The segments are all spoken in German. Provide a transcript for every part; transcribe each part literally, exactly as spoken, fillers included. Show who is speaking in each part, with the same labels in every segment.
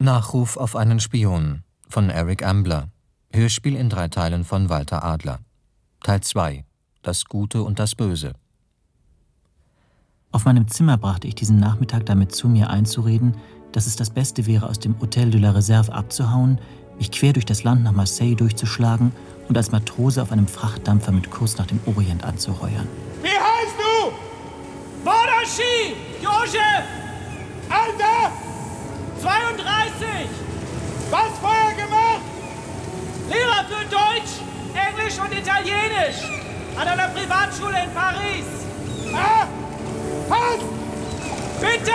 Speaker 1: Nachruf auf einen Spion von Eric Ambler. Hörspiel in drei Teilen von Walter Adler. Teil zwei. Das Gute und das Böse.
Speaker 2: Auf meinem Zimmer brachte ich diesen Nachmittag damit zu, mir einzureden, dass es das Beste wäre, aus dem Hotel de la Réserve abzuhauen, mich quer durch das Land nach Marseille durchzuschlagen und als Matrose auf einem Frachtdampfer mit Kurs nach dem Orient anzuheuern.
Speaker 3: Wie heißt du?
Speaker 4: Bodashi! Josef!
Speaker 3: Alter!
Speaker 4: zweiunddreißig!
Speaker 3: Was vorher gemacht?
Speaker 4: Lehrer für Deutsch, Englisch und Italienisch an einer Privatschule in Paris.
Speaker 3: Ah! Pass!
Speaker 4: Bitte!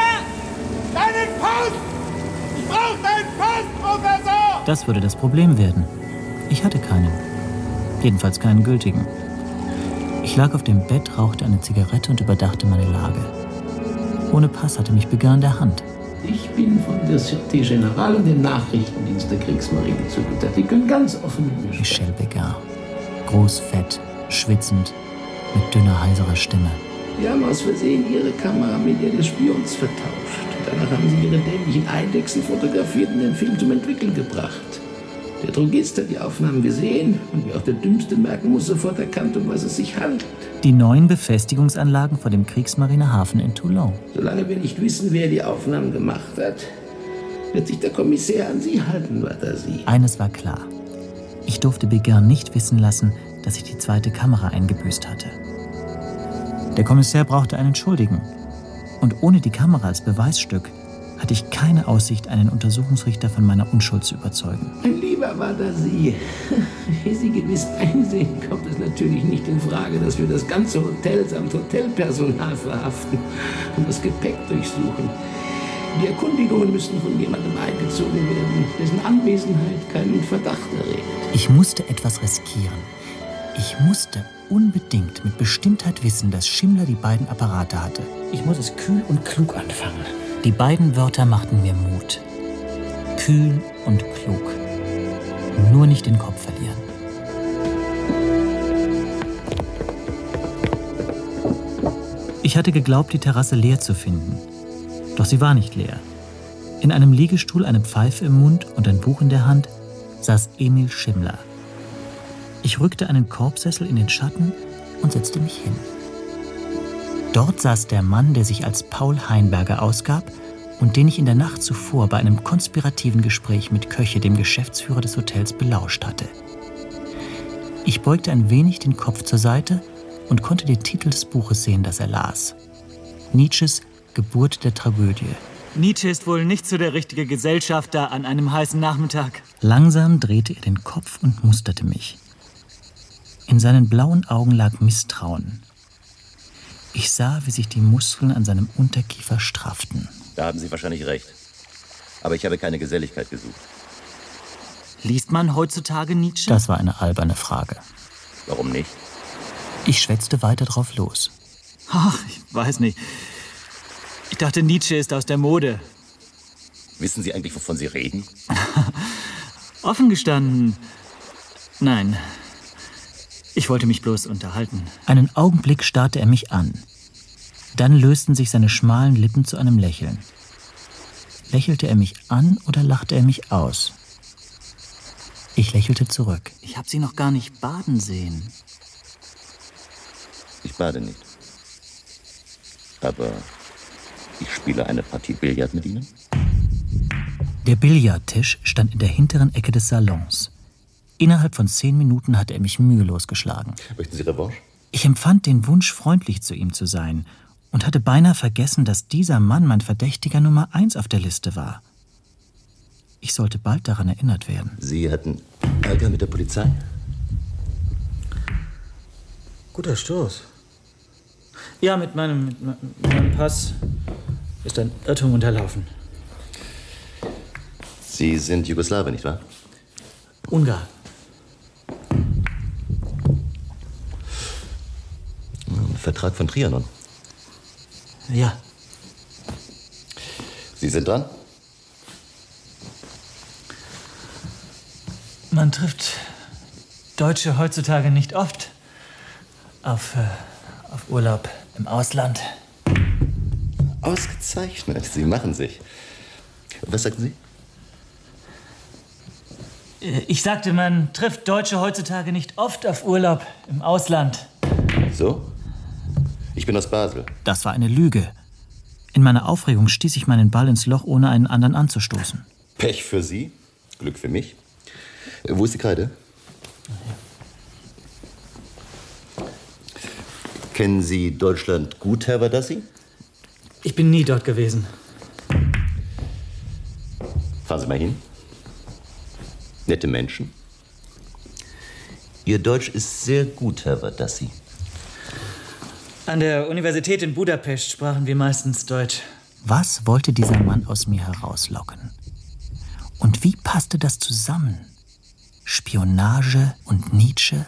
Speaker 3: Deinen Pass! Ich brauche deinen Pass, Professor!
Speaker 2: Das würde das Problem werden. Ich hatte keinen. Jedenfalls keinen gültigen. Ich lag auf dem Bett, rauchte eine Zigarette und überdachte meine Lage. Ohne Pass hatte mich Begar in der Hand.
Speaker 5: Ich bin von der Sûreté Générale und dem Nachrichtendienst der Kriegsmarine zugeteilt. Die können ganz offen mit mir sprechen.
Speaker 2: Michel Begar. Groß, fett, schwitzend, mit dünner, heiserer Stimme.
Speaker 5: Die haben aus Versehen ihre Kamera mit der des Spions vertauscht. Danach haben sie ihre dämlichen Eidechsen fotografiert und den Film zum Entwickeln gebracht. Der Drogist hat die Aufnahmen gesehen und wie auch der Dümmste merken muss, sofort erkannt, um was es sich handelt.
Speaker 2: Die neuen Befestigungsanlagen vor dem Kriegsmarinehafen in Toulon.
Speaker 5: Solange wir nicht wissen, wer die Aufnahmen gemacht hat, wird sich der Kommissär an sie halten, weiter sie.
Speaker 2: Eines war klar. Ich durfte Begar nicht wissen lassen, dass ich die zweite Kamera eingebüßt hatte. Der Kommissär brauchte einen Schuldigen. Und ohne die Kamera als Beweisstück hatte ich keine Aussicht, einen Untersuchungsrichter von meiner Unschuld zu überzeugen.
Speaker 5: Mein lieber Wadasie, wie Sie gewiss einsehen, kommt es natürlich nicht in Frage, dass wir das ganze Hotel samt Hotelpersonal verhaften und das Gepäck durchsuchen. Die Erkundigungen müssten von jemandem eingezogen werden, dessen Anwesenheit keinen Verdacht erregt.
Speaker 2: Ich musste etwas riskieren. Ich musste unbedingt mit Bestimmtheit wissen, dass Schimmler die beiden Apparate hatte. Ich muss es kühl und klug anfangen. Die beiden Wörter machten mir Mut. Kühl und klug. Nur nicht den Kopf verlieren. Ich hatte geglaubt, die Terrasse leer zu finden. Doch sie war nicht leer. In einem Liegestuhl, eine Pfeife im Mund und ein Buch in der Hand, saß Emil Schimmler. Ich rückte einen Korbsessel in den Schatten und setzte mich hin. Dort saß der Mann, der sich als Paul Heinberger ausgab und den ich in der Nacht zuvor bei einem konspirativen Gespräch mit Köche, dem Geschäftsführer des Hotels, belauscht hatte. Ich beugte ein wenig den Kopf zur Seite und konnte den Titel des Buches sehen, das er las. Nietzsches Geburt der Tragödie.
Speaker 4: Nietzsche ist wohl nicht so der richtige Gesellschafter an einem heißen Nachmittag.
Speaker 2: Langsam drehte er den Kopf und musterte mich. In seinen blauen Augen lag Misstrauen. Ich sah, wie sich die Muskeln an seinem Unterkiefer strafften.
Speaker 6: Da haben Sie wahrscheinlich recht. Aber ich habe keine Geselligkeit gesucht.
Speaker 4: Liest man heutzutage Nietzsche?
Speaker 2: Das war eine alberne Frage.
Speaker 6: Warum nicht?
Speaker 2: Ich schwätzte weiter drauf los.
Speaker 4: Ach, ich weiß nicht. Ich dachte, Nietzsche ist aus der Mode.
Speaker 6: Wissen Sie eigentlich, wovon Sie reden?
Speaker 4: Offen gestanden, nein. Ich wollte mich bloß unterhalten.
Speaker 2: Einen Augenblick starrte er mich an. Dann lösten sich seine schmalen Lippen zu einem Lächeln. Lächelte er mich an oder lachte er mich aus? Ich lächelte zurück.
Speaker 4: Ich habe Sie noch gar nicht baden sehen.
Speaker 6: Ich bade nicht. Aber ich spiele eine Partie Billard mit Ihnen.
Speaker 2: Der Billardtisch stand in der hinteren Ecke des Salons. Innerhalb von zehn Minuten hatte er mich mühelos geschlagen.
Speaker 6: Möchten Sie Revanche?
Speaker 2: Ich empfand den Wunsch, freundlich zu ihm zu sein und hatte beinahe vergessen, dass dieser Mann mein Verdächtiger Nummer eins auf der Liste war. Ich sollte bald daran erinnert werden.
Speaker 6: Sie hatten Ärger mit der Polizei?
Speaker 4: Guter Stoß. Ja, mit meinem, mit meinem Pass ist ein Irrtum unterlaufen.
Speaker 6: Sie sind Jugoslawe, nicht wahr?
Speaker 4: Ungar.
Speaker 6: Vertrag von Trianon.
Speaker 4: Ja.
Speaker 6: Sie sind dran?
Speaker 4: Man trifft Deutsche heutzutage nicht oft auf, äh, auf Urlaub im Ausland.
Speaker 6: Ausgezeichnet. Sie machen sich. Was sagten Sie?
Speaker 2: Ich sagte, man trifft Deutsche heutzutage nicht oft auf Urlaub im Ausland.
Speaker 6: So? Ich bin aus Basel.
Speaker 2: Das war eine Lüge. In meiner Aufregung stieß ich meinen Ball ins Loch, ohne einen anderen anzustoßen.
Speaker 6: Pech für Sie, Glück für mich. Wo ist die Kreide? Kennen Sie Deutschland gut, Herr Bardassi?
Speaker 4: Ich bin nie dort gewesen.
Speaker 6: Fahren Sie mal hin. Nette Menschen. Ihr Deutsch ist sehr gut, Herr Bardassi.
Speaker 4: An der Universität in Budapest sprachen wir meistens Deutsch.
Speaker 2: Was wollte dieser Mann aus mir herauslocken? Und wie passte das zusammen? Spionage und Nietzsche?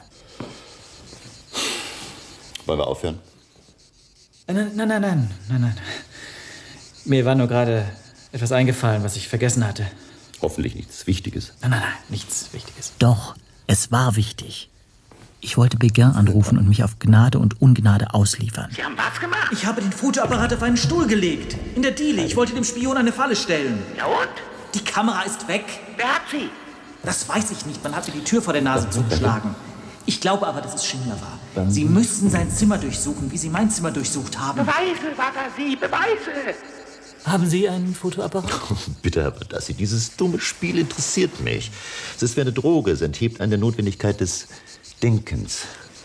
Speaker 6: Wollen wir aufhören?
Speaker 4: Nein, nein, nein, nein, nein, nein. Mir war nur gerade etwas eingefallen, was ich vergessen hatte.
Speaker 6: Hoffentlich nichts Wichtiges.
Speaker 4: Nein, nein, nein, nichts Wichtiges.
Speaker 2: Doch, es war wichtig. Ich wollte Beguin anrufen und mich auf Gnade und Ungnade ausliefern.
Speaker 7: Sie haben was gemacht?
Speaker 4: Ich habe den Fotoapparat auf einen Stuhl gelegt. In der Diele. Ich wollte dem Spion eine Falle stellen.
Speaker 7: Ja und?
Speaker 4: Die Kamera ist weg.
Speaker 7: Wer hat sie?
Speaker 4: Das weiß ich nicht. Man hat mir die Tür vor der Nase zugeschlagen. Ich glaube aber, dass es Schindler war. Sie müssten sein Zimmer durchsuchen, wie Sie mein Zimmer durchsucht haben.
Speaker 7: Beweise, Bardassi, Beweise!
Speaker 4: Haben Sie einen Fotoapparat?
Speaker 6: Bitte, Herr Bardassi, dieses dumme Spiel interessiert mich. Es ist wie eine Droge. Es enthebt einen der Notwendigkeit des Denkens.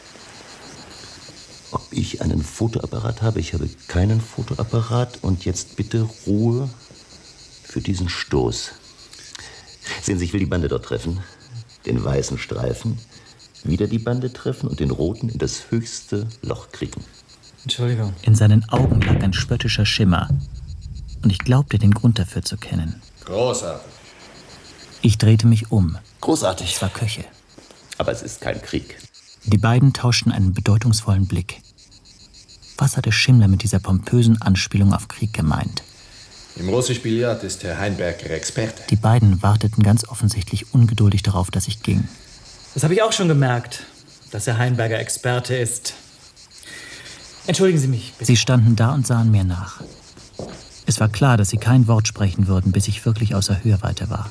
Speaker 6: Ob ich einen Fotoapparat habe? Ich habe keinen Fotoapparat. Und jetzt bitte Ruhe für diesen Stoß. Sehen Sie, ich will die Bande dort treffen. Den weißen Streifen. Wieder die Bande treffen und den roten in das höchste Loch kriegen.
Speaker 4: Entschuldigung.
Speaker 2: In seinen Augen lag ein spöttischer Schimmer. Und ich glaubte, den Grund dafür zu kennen.
Speaker 8: Großartig.
Speaker 2: Ich drehte mich um.
Speaker 6: Großartig.
Speaker 2: Es war Köche.
Speaker 6: Aber es ist kein Krieg.
Speaker 2: Die beiden tauschten einen bedeutungsvollen Blick. Was hatte Schimmler mit dieser pompösen Anspielung auf Krieg gemeint?
Speaker 8: Im russischen Billard ist Herr Heinberger Experte.
Speaker 2: Die beiden warteten ganz offensichtlich ungeduldig darauf, dass ich ging.
Speaker 4: Das habe ich auch schon gemerkt, dass Herr Heinberger Experte ist. Entschuldigen Sie mich, bitte.
Speaker 2: Sie standen da und sahen mir nach. Es war klar, dass sie kein Wort sprechen würden, bis ich wirklich außer Hörweite war.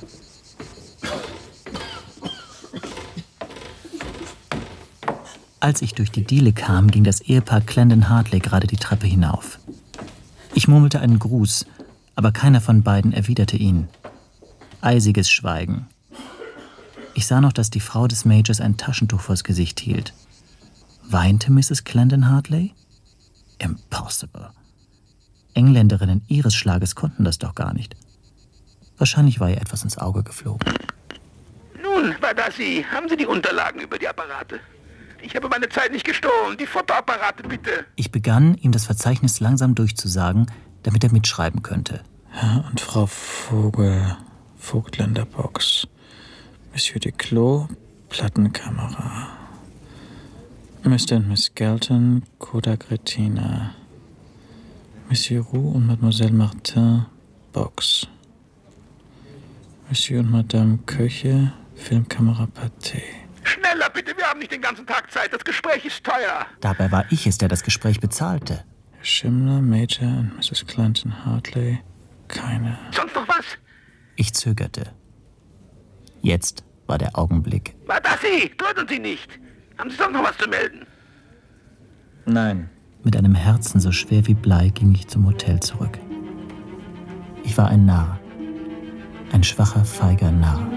Speaker 2: Als ich durch die Diele kam, ging das Ehepaar Clendon Hartley gerade die Treppe hinauf. Ich murmelte einen Gruß, aber keiner von beiden erwiderte ihn. Eisiges Schweigen. Ich sah noch, dass die Frau des Majors ein Taschentuch vors Gesicht hielt. Weinte Misses Clendon Hartley? Impossible. Engländerinnen ihres Schlages konnten das doch gar nicht. Wahrscheinlich war ihr etwas ins Auge geflogen.
Speaker 7: Nun, Bardassi, haben Sie die Unterlagen über die Apparate? Ich habe meine Zeit nicht gestohlen. Die Fotoapparate, bitte.
Speaker 2: Ich begann, ihm das Verzeichnis langsam durchzusagen, damit er mitschreiben könnte.
Speaker 4: Herr und Frau Vogel, Vogtländer Box. Monsieur Duclos, Plattenkamera. Mister und Miss Galton, Kodak Retina. Monsieur Roux und Mademoiselle Martin, Box. Monsieur und Madame Köche, Filmkamera Pathé.
Speaker 7: Schneller, bitte, wir haben nicht den ganzen Tag Zeit. Das Gespräch ist teuer.
Speaker 2: Dabei war ich es, der das Gespräch bezahlte.
Speaker 4: Herr Schimmler, Major und Misses Clanton Hartley, keine.
Speaker 7: Sonst noch was?
Speaker 2: Ich zögerte. Jetzt war der Augenblick.
Speaker 7: Bardassi, töten Sie nicht. Haben Sie sonst noch was zu melden?
Speaker 4: Nein.
Speaker 2: Mit einem Herzen so schwer wie Blei ging ich zum Hotel zurück. Ich war ein Narr. Ein schwacher, feiger Narr.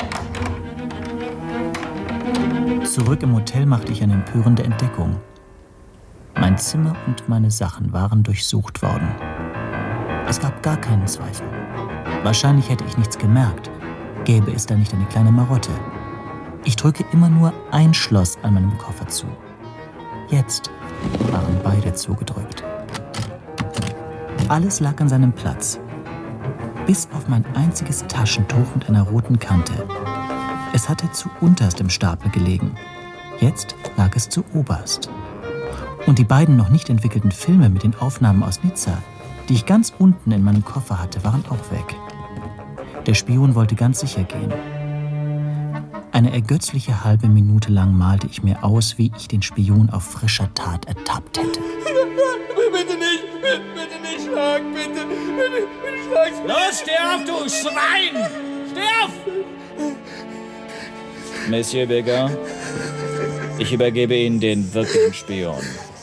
Speaker 2: Zurück im Hotel machte ich eine empörende Entdeckung. Mein Zimmer und meine Sachen waren durchsucht worden. Es gab gar keinen Zweifel. Wahrscheinlich hätte ich nichts gemerkt, gäbe es da nicht eine kleine Marotte. Ich drücke immer nur ein Schloss an meinem Koffer zu. Jetzt waren beide zugedrückt. Alles lag an seinem Platz. Bis auf mein einziges Taschentuch mit einer roten Kante. Es hatte zu unterst im Stapel gelegen. Jetzt lag es zu oberst. Und die beiden noch nicht entwickelten Filme mit den Aufnahmen aus Nizza, die ich ganz unten in meinem Koffer hatte, waren auch weg. Der Spion wollte ganz sicher gehen. Eine ergötzliche halbe Minute lang malte ich mir aus, wie ich den Spion auf frischer Tat ertappt hätte.
Speaker 3: Bitte nicht, bitte, bitte nicht schlagen, bitte, bitte, bitte schlagen.
Speaker 9: Los, steh auf, du Schwein! Steh auf! Monsieur Beguin, ich übergebe Ihnen den wirklichen Spion.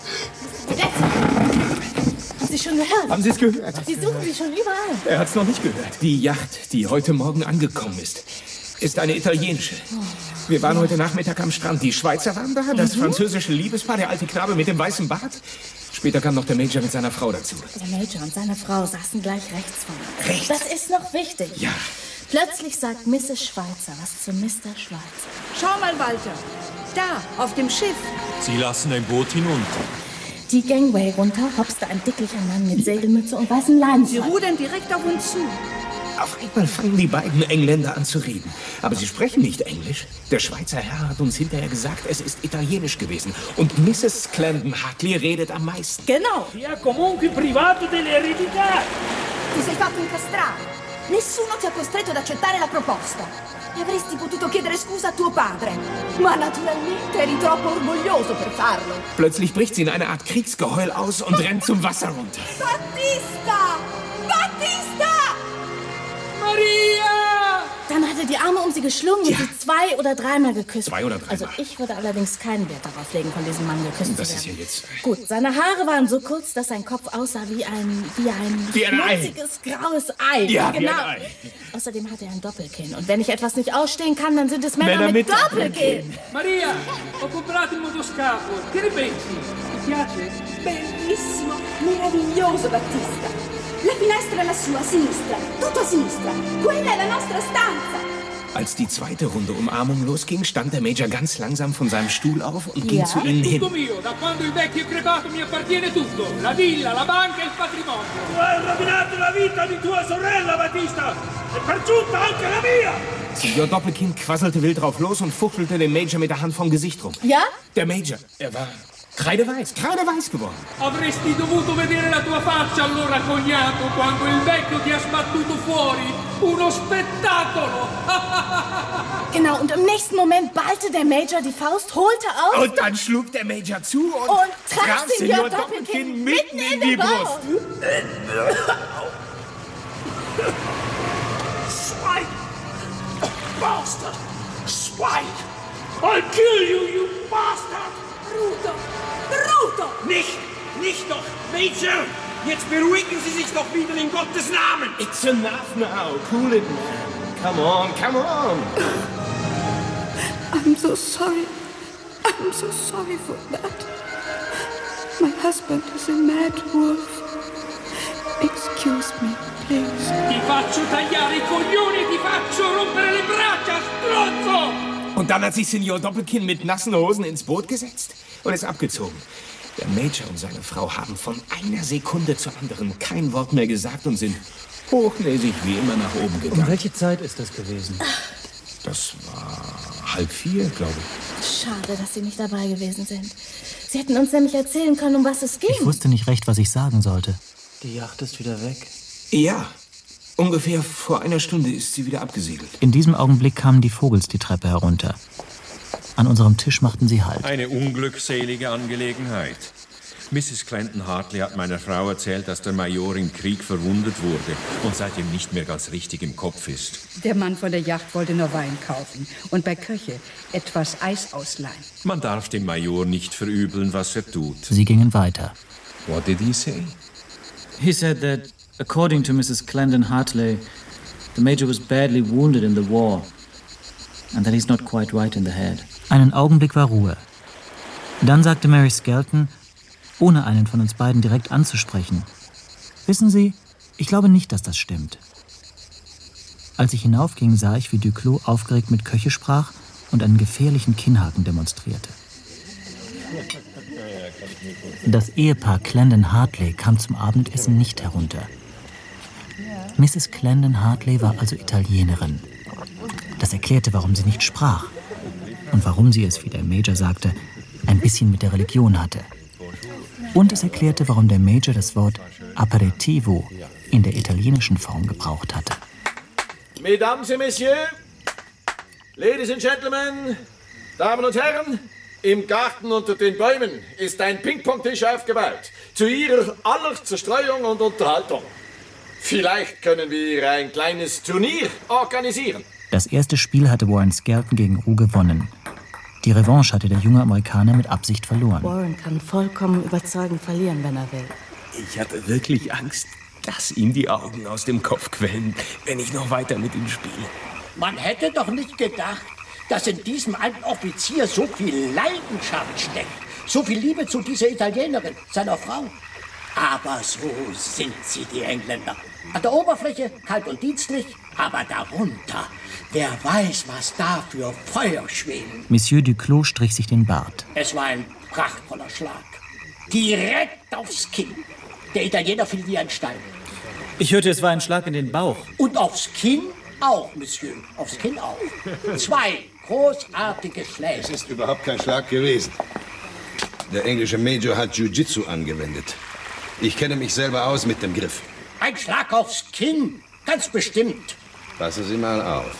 Speaker 10: Haben Sie schon gehört?
Speaker 3: Haben Sie es gehört?
Speaker 10: Sie suchen Sie schon überall.
Speaker 3: Er hat es noch nicht gehört. Die Yacht, die heute Morgen angekommen ist, ist eine italienische. Wir waren heute Nachmittag am Strand. Die Schweizer waren da, das
Speaker 10: Mhm.
Speaker 3: französische Liebespaar, der alte Knabe mit dem weißen Bart. Später kam noch der Major mit seiner Frau dazu.
Speaker 10: Der Major und seine Frau saßen gleich rechts von mir.
Speaker 3: Rechts?
Speaker 10: Das ist noch wichtig.
Speaker 3: Ja.
Speaker 10: Plötzlich sagt Misses Schweizer was zu Mister Schweizer.
Speaker 11: Schau mal, Walter. Da, auf dem Schiff.
Speaker 12: Sie lassen ein Boot hinunter.
Speaker 10: Die Gangway runter hopste ein dicklicher Mann mit Segelmütze und weißen Leinen.
Speaker 11: Sie rudern direkt auf uns zu.
Speaker 3: Auf einmal fangen die beiden Engländer an zu reden. Aber sie sprechen nicht Englisch. Der Schweizer Herr hat uns hinterher gesagt, es ist Italienisch gewesen. Und Misses Clandon Hartley redet am meisten.
Speaker 10: Genau.
Speaker 13: Ti ha comunque privato dell'eredità.
Speaker 11: Ti sei fatto incastrare. Nessuno ti ha costretto ad accettare la proposta. E avresti potuto chiedere scusa a tuo padre. Ma naturalmente eri troppo orgoglioso per farlo.
Speaker 3: Plötzlich bricht sie in eine Art Kriegsgeheul aus und rennt zum Wasser runter.
Speaker 11: Battista! Battista!
Speaker 10: Maria! Dann hat er die Arme um sie geschlungen
Speaker 3: Ja.
Speaker 10: und sie zwei oder dreimal geküsst.
Speaker 3: Zwei oder dreimal.
Speaker 10: Also ich würde allerdings keinen Wert darauf legen, von diesem Mann geküsst
Speaker 3: Das
Speaker 10: zu
Speaker 3: ist
Speaker 10: werden.
Speaker 3: ja jetzt...
Speaker 10: Gut, seine Haare waren so kurz, dass sein Kopf aussah wie ein, wie ein,
Speaker 3: Wie ein Ei.
Speaker 10: schmutziges, graues Ei.
Speaker 3: Ja, wie
Speaker 10: genau.
Speaker 3: ein Ei.
Speaker 10: Außerdem hat er ein Doppelkinn. Und wenn ich etwas nicht ausstehen kann, dann sind es Männer,
Speaker 3: Männer
Speaker 10: mit,
Speaker 3: mit
Speaker 10: Doppelkinn.
Speaker 13: Maria, ho comprato il motoscafo. Che ne pensi? Ti piace?
Speaker 11: Bellissimo, meraviglioso, Battista. La finestra è lassù, a sinistra, tutto a sinistra. Quella è la nostra stanza.
Speaker 3: Als die zweite Runde Umarmung losging, stand der Major ganz langsam von seinem Stuhl auf und ging
Speaker 10: Ja.
Speaker 3: zu ihnen hin.
Speaker 13: Tutto mio, da quando il vecchio è crepato mi appartiene tutto. La villa, la banca e il patrimonio. Tu hai rovinato la vita di tua sorella, Battista. E per giunta anche la mia.
Speaker 3: Signor Doppelkinn quasselte wild drauf los und fuchtelte dem Major mit der Hand vom Gesicht rum.
Speaker 10: Ja?
Speaker 3: Der Major, er war kreideweiß, kreideweiß geworden.
Speaker 13: Avresti dovuto vedere la tua faccia allora, cognato, quando il vecchio ti ha sbattuto fuori. Uno spettacolo!
Speaker 10: Genau, und im nächsten Moment ballte der Major die Faust, holte aus
Speaker 3: Und dann schlug der Major zu und,
Speaker 10: und traf
Speaker 3: traf
Speaker 10: Signor
Speaker 3: Signor
Speaker 10: Doppelkinn
Speaker 3: Doppelkinn mitten in die Brust.
Speaker 13: Spike! Bastard! Spike! I'll kill you, you bastard!
Speaker 11: Bruto! Bruto!
Speaker 13: Nicht! Nicht doch! Major! Jetzt beruhigen Sie sich doch wieder in Gottes Namen!
Speaker 3: It's enough now. Cool it, man. Come on, come on.
Speaker 14: I'm so sorry. I'm so sorry for that. My husband is a mad wolf. Excuse me, please.
Speaker 13: Ti faccio tagliare i coglioni e ti faccio rompere le braccia, stronzo!
Speaker 3: Und dann hat sich Signor Doppelkinn mit nassen Hosen ins Boot gesetzt und ist abgezogen. Der Major und seine Frau haben von einer Sekunde zur anderen kein Wort mehr gesagt und sind hochnäsig wie immer nach oben gegangen.
Speaker 2: Um welche Zeit ist das gewesen?
Speaker 3: Das war halb vier, glaube ich.
Speaker 10: Schade, dass Sie nicht dabei gewesen sind. Sie hätten uns nämlich erzählen können, um was es ging.
Speaker 2: Ich wusste nicht recht, was ich sagen sollte. Die Yacht ist wieder weg.
Speaker 3: Ja, ungefähr vor einer Stunde ist sie wieder abgesegelt.
Speaker 2: In diesem Augenblick kamen die Vogels die Treppe herunter. An unserem Tisch machten sie Halt.
Speaker 12: Eine unglückselige Angelegenheit. Misses Clandon Hartley hat meiner Frau erzählt, dass der Major im Krieg verwundet wurde und seitdem nicht mehr ganz richtig im Kopf ist.
Speaker 11: Der Mann von der Yacht wollte nur Wein kaufen und bei Köche etwas Eis ausleihen.
Speaker 12: Man darf dem Major nicht verübeln, was er tut.
Speaker 2: Sie gingen weiter.
Speaker 12: What did he say?
Speaker 2: He said that, according to Missus Clandon Hartley, the Major was badly wounded in the war and that he's not quite right in the head. Einen Augenblick war Ruhe. Dann sagte Mary Skelton, ohne einen von uns beiden direkt anzusprechen: Wissen Sie, ich glaube nicht, dass das stimmt. Als ich hinaufging, sah ich, wie Duclos aufgeregt mit Köche sprach und einen gefährlichen Kinnhaken demonstrierte. Das Ehepaar Clandon Hartley kam zum Abendessen nicht herunter. Misses Clandon Hartley war also Italienerin. Das erklärte, warum sie nicht sprach und warum sie es, wie der Major sagte, ein bisschen mit der Religion hatte. Und es erklärte, warum der Major das Wort Aperitivo in der italienischen Form gebraucht hatte.
Speaker 15: Mesdames et Messieurs, Ladies and Gentlemen, Damen und Herren, im Garten unter den Bäumen ist ein Ping-Pong-Tisch aufgebaut. Zu Ihrer aller Zerstreuung und Unterhaltung. Vielleicht können wir ein kleines Turnier organisieren.
Speaker 2: Das erste Spiel hatte Warren Skelton gegen Roux gewonnen. Die Revanche hatte der junge Amerikaner mit Absicht verloren.
Speaker 16: Warren kann vollkommen überzeugend verlieren, wenn er will.
Speaker 3: Ich hatte wirklich Angst, dass ihm die Augen aus dem Kopf quellen, wenn ich noch weiter mit ihm spiele.
Speaker 17: Man hätte doch nicht gedacht, dass in diesem alten Offizier so viel Leidenschaft steckt. So viel Liebe zu dieser Italienerin, seiner Frau. Aber so sind sie, die Engländer. An der Oberfläche kalt und dienstlich, aber darunter, wer weiß, was da für Feuer schweben.
Speaker 2: Monsieur Duclos strich sich den Bart.
Speaker 17: Es war ein prachtvoller Schlag. Direkt aufs Kinn. Der Italiener fiel wie ein Stein.
Speaker 2: Ich hörte, es war ein Schlag in den Bauch.
Speaker 17: Und aufs Kinn auch, Monsieur. Aufs Kinn auch. Zwei großartige Schläge.
Speaker 18: Es ist überhaupt kein Schlag gewesen. Der englische Major hat Jiu-Jitsu angewendet. Ich kenne mich selber aus mit dem Griff.
Speaker 17: Ein Schlag aufs Kinn. Ganz bestimmt.
Speaker 18: Passen Sie mal auf.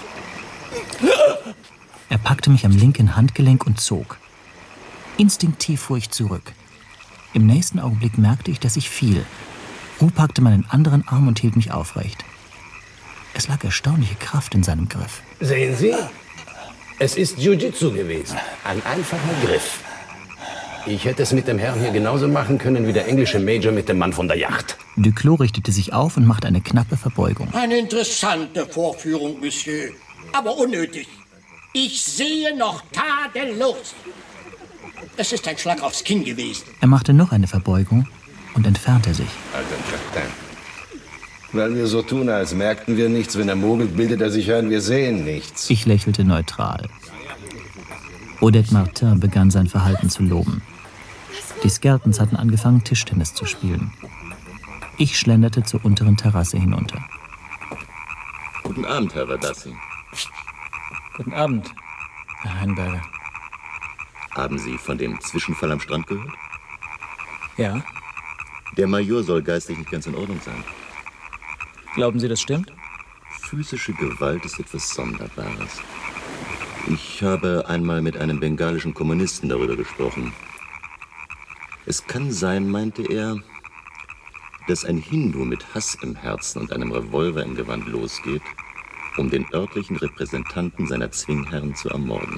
Speaker 2: Er packte mich am linken Handgelenk und zog. Instinktiv fuhr ich zurück. Im nächsten Augenblick merkte ich, dass ich fiel. Roux packte meinen anderen Arm und hielt mich aufrecht. Es lag erstaunliche Kraft in seinem Griff.
Speaker 5: Sehen Sie? Es ist Jiu-Jitsu gewesen. Ein einfacher Griff. Ich hätte es mit dem Herrn hier genauso machen können wie der englische Major mit dem Mann von der Yacht.
Speaker 2: Duclos richtete sich auf und machte eine knappe Verbeugung.
Speaker 17: Eine interessante Vorführung, Monsieur. Aber unnötig. Ich sehe noch tadellos. Es ist ein Schlag aufs Kinn gewesen.
Speaker 2: Er machte noch eine Verbeugung und entfernte sich.
Speaker 18: Alter Captain. Weil wir so tun, als merkten wir nichts. Wenn er mogelt, bildet er sich ein, wir sehen nichts.
Speaker 2: Ich lächelte neutral. Odette Martin begann sein Verhalten zu loben. Die Skeltons hatten angefangen, Tischtennis zu spielen. Ich schlenderte zur unteren Terrasse hinunter.
Speaker 6: Guten Abend, Herr Radassi.
Speaker 9: Guten Abend, Herr Heinberger.
Speaker 6: Haben Sie von dem Zwischenfall am Strand gehört?
Speaker 9: Ja.
Speaker 6: Der Major soll geistig nicht ganz in Ordnung sein.
Speaker 9: Glauben Sie, das stimmt?
Speaker 6: Physische Gewalt ist etwas Sonderbares. Ich habe einmal mit einem bengalischen Kommunisten darüber gesprochen. Es kann sein, meinte er, dass ein Hindu mit Hass im Herzen und einem Revolver im Gewand losgeht, um den örtlichen Repräsentanten seiner Zwingherren zu ermorden.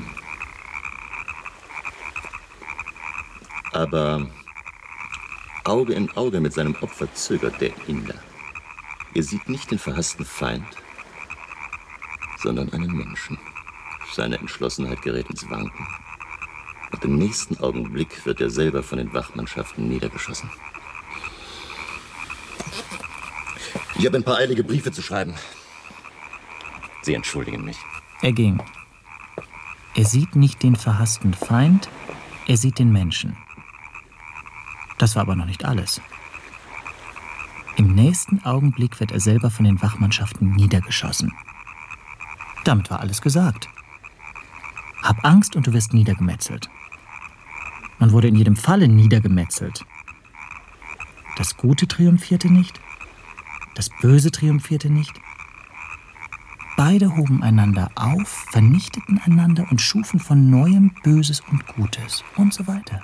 Speaker 6: Aber Auge in Auge mit seinem Opfer zögert der Inder. Er sieht nicht den verhassten Feind, sondern einen Menschen. Seine Entschlossenheit gerät ins Wanken. Und im nächsten Augenblick wird er selber von den Wachmannschaften niedergeschossen. Ich habe ein paar eilige Briefe zu schreiben. Sie entschuldigen mich.
Speaker 2: Er ging. Er sieht nicht den verhassten Feind, er sieht den Menschen. Das war aber noch nicht alles. Im nächsten Augenblick wird er selber von den Wachmannschaften niedergeschossen. Damit war alles gesagt. Hab Angst und du wirst niedergemetzelt. Man wurde in jedem Falle niedergemetzelt. Das Gute triumphierte nicht, das Böse triumphierte nicht. Beide hoben einander auf, vernichteten einander und schufen von Neuem Böses und Gutes und so weiter.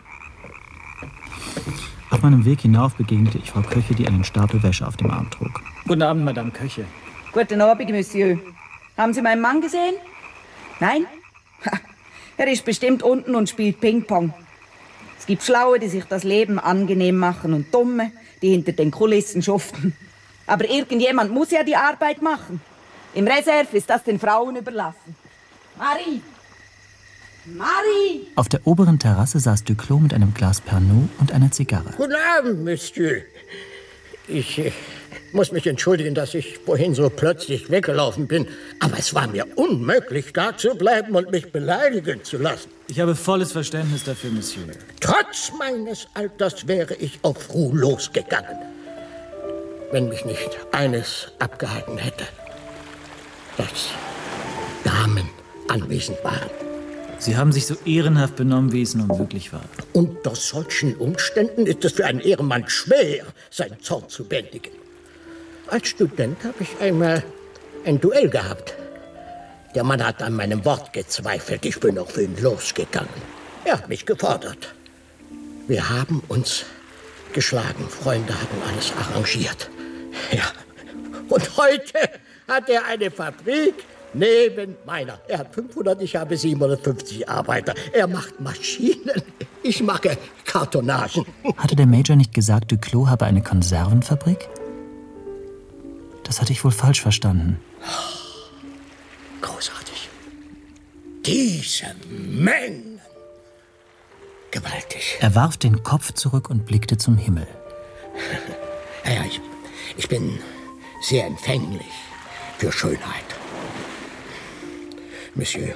Speaker 2: Auf meinem Weg hinauf begegnete ich Frau Köche, die einen Stapel Wäsche auf dem Arm trug.
Speaker 9: Guten Abend, Madame Köche.
Speaker 19: Guten Abend, Monsieur. Haben Sie meinen Mann gesehen? Nein? Ha, er ist bestimmt unten und spielt Ping-Pong. Es gibt Schlaue, die sich das Leben angenehm machen und Dumme, die hinter den Kulissen schuften. Aber irgendjemand muss ja die Arbeit machen. Im Reserve ist das den Frauen überlassen. Marie! Marie!
Speaker 2: Auf der oberen Terrasse saß Duclos mit einem Glas Pernod und einer Zigarre.
Speaker 17: Guten Abend, Monsieur. Ich äh, muss mich entschuldigen, dass ich vorhin so plötzlich weggelaufen bin. Aber es war mir unmöglich, da zu bleiben und mich beleidigen zu lassen.
Speaker 9: Ich habe volles Verständnis dafür, Monsieur.
Speaker 17: Trotz meines Alters wäre ich auf Roux losgegangen. Wenn mich nicht eines abgehalten hätte. Dass Damen anwesend waren.
Speaker 9: Sie haben sich so ehrenhaft benommen, wie es nun wirklich war.
Speaker 17: Unter solchen Umständen ist es für einen Ehrenmann schwer, seinen Zorn zu bändigen. Als Student habe ich einmal ein Duell gehabt. Der Mann hat an meinem Wort gezweifelt. Ich bin auf ihn losgegangen. Er hat mich gefordert. Wir haben uns geschlagen. Freunde hatten alles arrangiert. Ja. Und heute hat er eine Fabrik Neben meiner. Er hat fünfhundert, ich habe siebenhundertfünfzig Arbeiter. Er macht Maschinen, ich mache Kartonagen.
Speaker 2: Hatte der Major nicht gesagt, Duclos habe eine Konservenfabrik? Das hatte ich wohl falsch verstanden.
Speaker 17: Großartig. Diese Mengen. Gewaltig.
Speaker 2: Er warf den Kopf zurück und blickte zum Himmel.
Speaker 17: Ja, ja, ich, ich bin sehr empfänglich für Schönheit. Monsieur,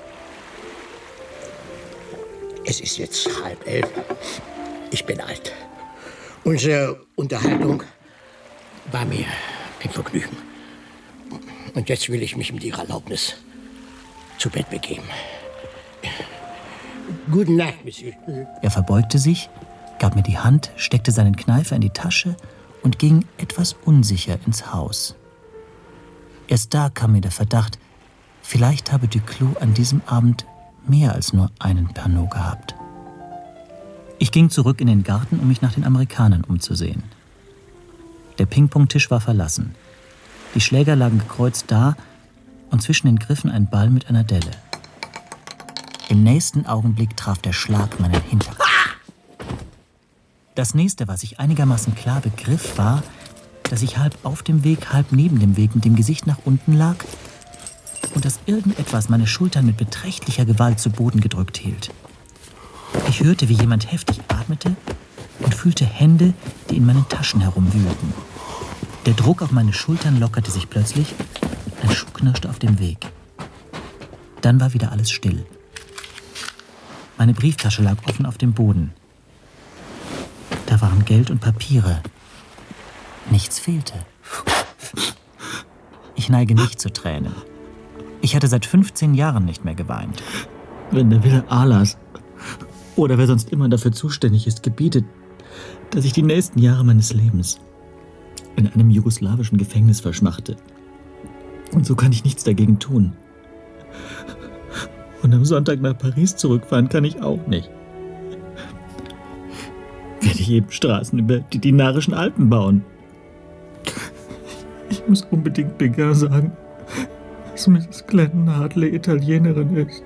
Speaker 17: es ist jetzt halb elf. Ich bin alt. Unsere Unterhaltung war mir ein Vergnügen. Und jetzt will ich mich mit Ihrer Erlaubnis zu Bett begeben. Gute Nacht, Monsieur.
Speaker 2: Er verbeugte sich, gab mir die Hand, steckte seinen Kneifer in die Tasche und ging etwas unsicher ins Haus. Erst da kam mir der Verdacht, vielleicht habe Duclos an diesem Abend mehr als nur einen Pernod gehabt. Ich ging zurück in den Garten, um mich nach den Amerikanern umzusehen. Der Ping-Pong-Tisch war verlassen. Die Schläger lagen gekreuzt da und zwischen den Griffen ein Ball mit einer Delle. Im nächsten Augenblick traf der Schlag meinen Hinterkopf. Das nächste, was ich einigermaßen klar begriff, war, dass ich halb auf dem Weg, halb neben dem Weg mit dem Gesicht nach unten lag und dass irgendetwas meine Schultern mit beträchtlicher Gewalt zu Boden gedrückt hielt. Ich hörte, wie jemand heftig atmete und fühlte Hände, die in meinen Taschen herumwühlten. Der Druck auf meine Schultern lockerte sich plötzlich, ein Schuh knirschte auf dem Weg. Dann war wieder alles still. Meine Brieftasche lag offen auf dem Boden. Da waren Geld und Papiere. Nichts fehlte. Ich neige nicht zu Tränen. Ich hatte seit fünfzehn Jahren nicht mehr geweint. Wenn der Wille Allahs oder wer sonst immer dafür zuständig ist, gebietet, dass ich die nächsten Jahre meines Lebens in einem jugoslawischen Gefängnis verschmachte. Und so kann ich nichts dagegen tun. Und am Sonntag nach Paris zurückfahren kann ich auch nicht. Werde ich eben Straßen über die Dinarischen Alpen bauen. Ich muss unbedingt Bigger sagen, dass Misses Clinton Hartley Italienerin ist.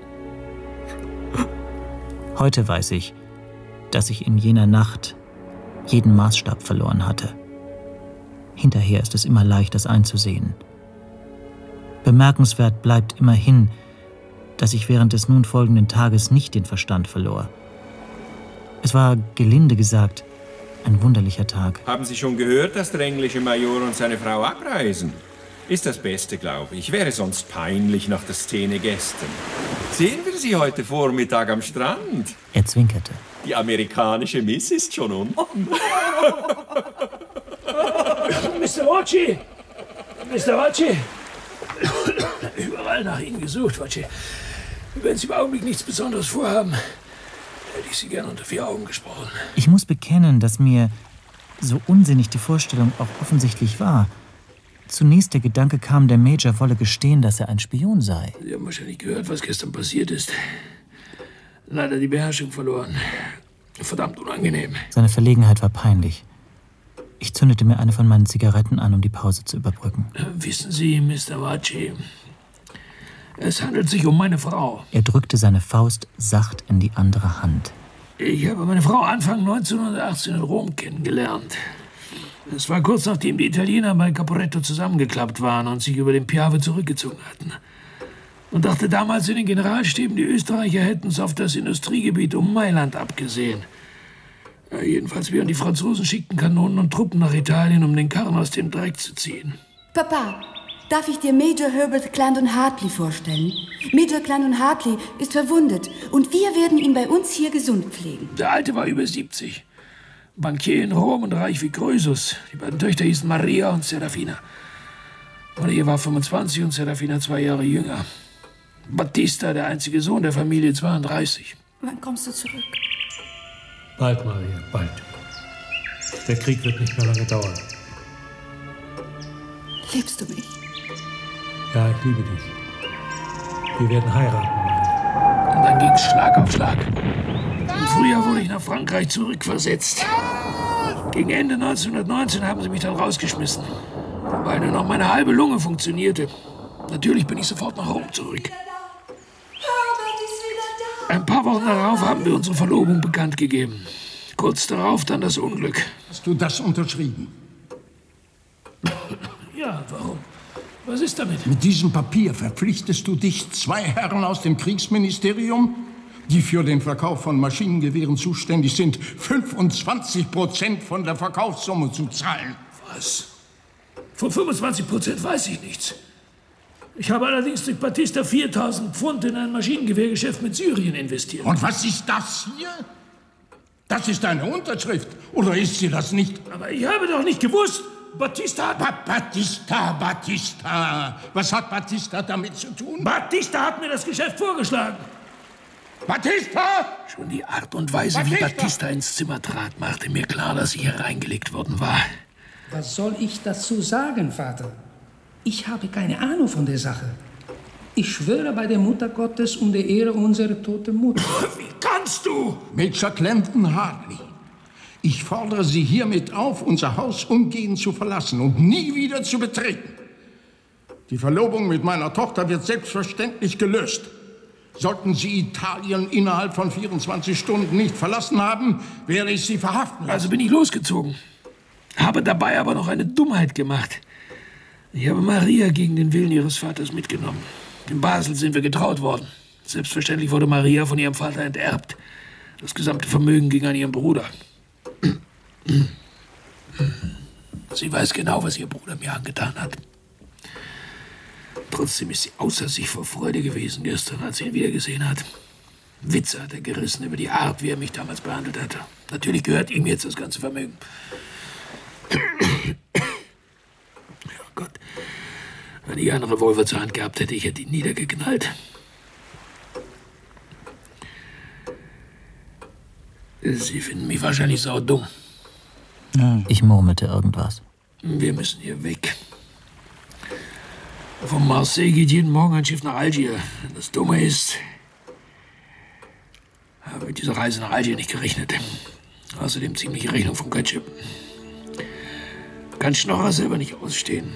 Speaker 2: Heute weiß ich, dass ich in jener Nacht jeden Maßstab verloren hatte. Hinterher ist es immer leicht, das einzusehen. Bemerkenswert bleibt immerhin, dass ich während des nun folgenden Tages nicht den Verstand verlor. Es war, gelinde gesagt, ein wunderlicher Tag.
Speaker 12: Haben Sie schon gehört, dass der englische Major und seine Frau abreisen? Ist das Beste, glaube ich. Wäre sonst peinlich nach der Szene gestern. Sehen wir sie heute Vormittag am Strand?
Speaker 2: Er zwinkerte.
Speaker 12: Die amerikanische Miss ist schon unten.
Speaker 5: Mister Wacci! Mister Wacci! Überall nach Ihnen gesucht, Wacci. Wenn Sie im Augenblick nichts Besonderes vorhaben, hätte ich Sie gern unter vier Augen gesprochen.
Speaker 2: Ich muss bekennen, dass mir, so unsinnig die Vorstellung auch offensichtlich war, zunächst der Gedanke kam, der Major wolle gestehen, dass er ein Spion sei.
Speaker 5: Sie haben wahrscheinlich gehört, was gestern passiert ist. Leider die Beherrschung verloren. Verdammt unangenehm.
Speaker 2: Seine Verlegenheit war peinlich. Ich zündete mir eine von meinen Zigaretten an, um die Pause zu überbrücken.
Speaker 5: Wissen Sie, Mister Wacci, es handelt sich um meine Frau.
Speaker 2: Er drückte seine Faust sacht in die andere Hand.
Speaker 5: Ich habe meine Frau Anfang neunzehnhundertachtzehn in Rom kennengelernt. Es war kurz nachdem die Italiener bei Caporetto zusammengeklappt waren und sich über den Piave zurückgezogen hatten. Und dachte damals in den Generalstäben, die Österreicher hätten es auf das Industriegebiet um Mailand abgesehen. Ja, jedenfalls wären die Franzosen schickten Kanonen und Truppen nach Italien, um den Karren aus dem Dreck zu ziehen.
Speaker 11: Papa, darf ich dir Major Herbert Clarendon Hartley vorstellen? Major Clarendon Hartley ist verwundet und wir werden ihn bei uns hier gesund pflegen.
Speaker 5: Der Alte war über siebzig. Bankier in Rom und reich wie Croesus. Die beiden Töchter hießen Maria und Serafina. Maria war fünfundzwanzig und Serafina zwei Jahre jünger. Battista, der einzige Sohn der Familie, zweiunddreißig.
Speaker 11: Wann kommst du zurück?
Speaker 20: Bald, Maria, bald. Der Krieg wird nicht mehr lange dauern.
Speaker 11: Liebst du mich?
Speaker 20: Ja, ich liebe dich. Wir werden heiraten, Maria.
Speaker 5: Und dann ging's Schlag auf Schlag. Im Frühjahr wurde ich nach Frankreich zurückversetzt. Gegen Ende neunzehnhundertneunzehn haben sie mich dann rausgeschmissen, weil nur noch meine halbe Lunge funktionierte. Natürlich bin ich sofort nach Rom zurück. Ein paar Wochen darauf haben wir unsere Verlobung bekannt gegeben. Kurz darauf dann das Unglück.
Speaker 17: Hast du das unterschrieben?
Speaker 5: Ja, warum? Was ist damit?
Speaker 17: Mit diesem Papier verpflichtest du dich, zwei Herren aus dem Kriegsministerium, die für den Verkauf von Maschinengewehren zuständig sind, fünfundzwanzig Prozent von der Verkaufssumme zu zahlen.
Speaker 5: Was? Von fünfundzwanzig Prozent weiß ich nichts. Ich habe allerdings durch Batista viertausend Pfund in ein Maschinengewehrgeschäft mit Syrien investiert.
Speaker 17: Und was ist das hier? Das ist eine Unterschrift. Oder ist sie das nicht?
Speaker 5: Aber ich habe doch nicht gewusst. Batista hat...
Speaker 17: Ba Batista, Batista. Was hat Batista damit zu tun?
Speaker 5: Batista hat mir das Geschäft vorgeschlagen.
Speaker 17: Batista!
Speaker 5: Schon die Art und Weise,
Speaker 17: Batista!
Speaker 5: wie Batista ins Zimmer trat, machte mir klar, dass ich hier reingelegt worden war.
Speaker 21: Was soll ich dazu sagen, Vater? Ich habe keine Ahnung von der Sache. Ich schwöre bei der Mutter Gottes und der Ehre unserer toten Mutter.
Speaker 5: Wie kannst du?
Speaker 17: Major Clanton Hartley, ich fordere Sie hiermit auf, unser Haus umgehend zu verlassen und nie wieder zu betreten. Die Verlobung mit meiner Tochter wird selbstverständlich gelöst. Sollten Sie Italien innerhalb von vierundzwanzig Stunden nicht verlassen haben, werde ich Sie verhaften lassen.
Speaker 5: Also bin ich losgezogen. Habe dabei aber noch eine Dummheit gemacht. Ich habe Maria gegen den Willen ihres Vaters mitgenommen. In Basel sind wir getraut worden. Selbstverständlich wurde Maria von ihrem Vater enterbt. Das gesamte Vermögen ging an ihren Bruder. Sie weiß genau, was ihr Bruder mir angetan hat. Trotzdem ist sie außer sich vor Freude gewesen gestern, als sie ihn wiedergesehen hat. Witze hat er gerissen über die Art, wie er mich damals behandelt hatte. Natürlich gehört ihm jetzt das ganze Vermögen. Gott, wenn ich einen Revolver zur Hand gehabt hätte, ich hätte ihn niedergeknallt. Sie finden mich wahrscheinlich saudumm.
Speaker 2: Ich murmelte irgendwas.
Speaker 5: Wir müssen hier weg. Von Marseille geht jeden Morgen ein Schiff nach Algier. Das Dumme ist, ich habe mit dieser Reise nach Algier nicht gerechnet. Außerdem ziemliche Rechnung vom Ketchup. Kann Schnorrer selber nicht ausstehen.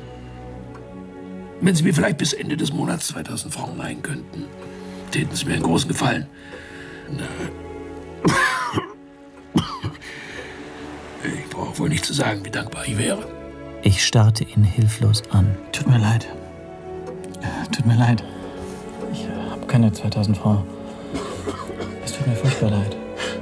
Speaker 5: Wenn Sie mir vielleicht bis Ende des Monats zweitausend Franken leihen könnten, täten Sie mir einen großen Gefallen. Ich brauche wohl nicht zu sagen, wie dankbar ich wäre.
Speaker 2: Ich starrte ihn hilflos an.
Speaker 22: Tut mir leid. Tut mir leid. Ich habe keine zweitausend Franken. Es tut mir furchtbar leid.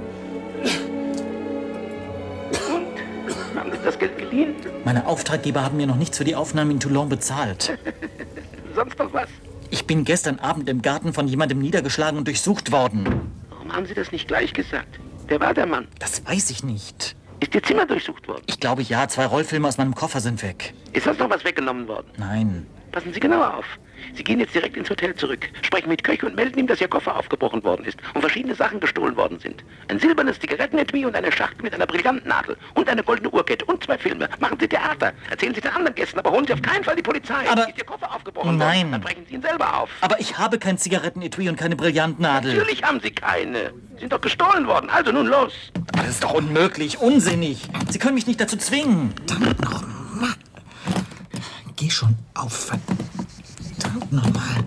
Speaker 7: Haben Sie das Geld geliehen?
Speaker 4: Meine Auftraggeber haben mir noch nichts für die Aufnahme in Toulon bezahlt.
Speaker 7: Sonst noch was?
Speaker 4: Ich bin gestern Abend im Garten von jemandem niedergeschlagen und durchsucht worden.
Speaker 7: Warum haben Sie das nicht gleich gesagt? Wer war der Mann?
Speaker 4: Das weiß ich nicht.
Speaker 7: Ist Ihr Zimmer durchsucht worden?
Speaker 4: Ich glaube ja, zwei Rollfilme aus meinem Koffer sind weg.
Speaker 7: Ist sonst noch was weggenommen worden?
Speaker 4: Nein.
Speaker 7: Passen Sie genauer auf. Sie gehen jetzt direkt ins Hotel zurück, sprechen mit Köch und melden ihm, dass Ihr Koffer aufgebrochen worden ist und verschiedene Sachen gestohlen worden sind. Ein silbernes Zigarettenetui und eine Schachtel mit einer Brillantennadel und eine goldene Uhrkette und zwei Filme. Machen Sie Theater. Erzählen Sie den anderen Gästen, aber holen Sie auf keinen Fall die Polizei.
Speaker 4: Aber
Speaker 7: ist Ihr Koffer aufgebrochen
Speaker 4: nein.
Speaker 7: worden? Dann brechen Sie ihn selber auf.
Speaker 4: Aber ich habe kein Zigarettenetui und keine Brillantennadel.
Speaker 7: Natürlich haben Sie keine. Sie sind doch gestohlen worden. Also nun los.
Speaker 4: Aber das ist doch unmöglich, unsinnig. Sie können mich nicht dazu zwingen.
Speaker 17: Verdammt noch mal. Geh schon auf. Verdammt noch mal.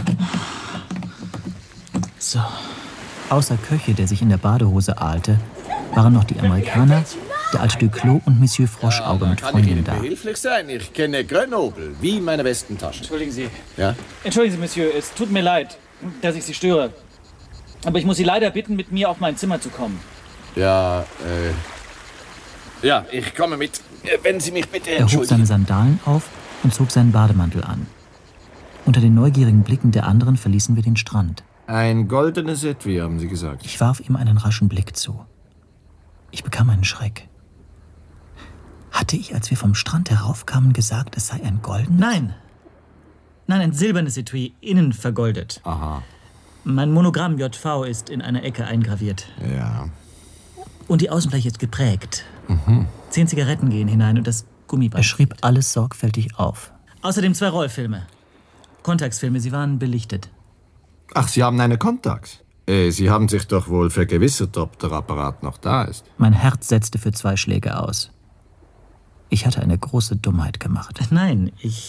Speaker 2: So. Außer Köche, der sich in der Badehose ahlte, waren noch die Amerikaner, der alte Duclos und Monsieur Froschauge mit
Speaker 15: Kann ich
Speaker 2: Freundin
Speaker 15: Ihnen
Speaker 2: da.
Speaker 15: behilflich sein? Ich kenne Grenoble wie meine Westentasche.
Speaker 9: Entschuldigen Sie.
Speaker 15: Ja?
Speaker 9: Entschuldigen Sie, Monsieur, es tut mir leid, dass ich Sie störe. Aber ich muss Sie leider bitten, mit mir auf mein Zimmer zu kommen.
Speaker 15: Ja, äh... Ja, ich komme mit. Wenn Sie mich bitte
Speaker 2: Er hob seine Sandalen auf und zog seinen Bademantel an. Unter den neugierigen Blicken der anderen verließen wir den Strand.
Speaker 15: Ein goldenes Etui, haben Sie gesagt.
Speaker 2: Ich warf ihm einen raschen Blick zu. Ich bekam einen Schreck. Hatte ich, als wir vom Strand heraufkamen, gesagt, es sei ein goldenes?
Speaker 4: Nein. Nein, ein silbernes Etui, innen vergoldet.
Speaker 15: Aha.
Speaker 2: Mein Monogramm J V ist in einer Ecke eingraviert.
Speaker 15: Ja.
Speaker 2: Und die Außenfläche ist geprägt.
Speaker 15: Mhm.
Speaker 2: Zehn Zigaretten gehen hinein und das Gummiband. Er schrieb alles sorgfältig auf. Außerdem zwei Rollfilme. Contax-Filme, sie waren belichtet.
Speaker 15: Ach, Sie haben eine Contax? Äh, Sie haben sich doch wohl vergewissert, ob der Apparat noch da ist.
Speaker 2: Mein Herz setzte für zwei Schläge aus. Ich hatte eine große Dummheit gemacht. Nein, ich...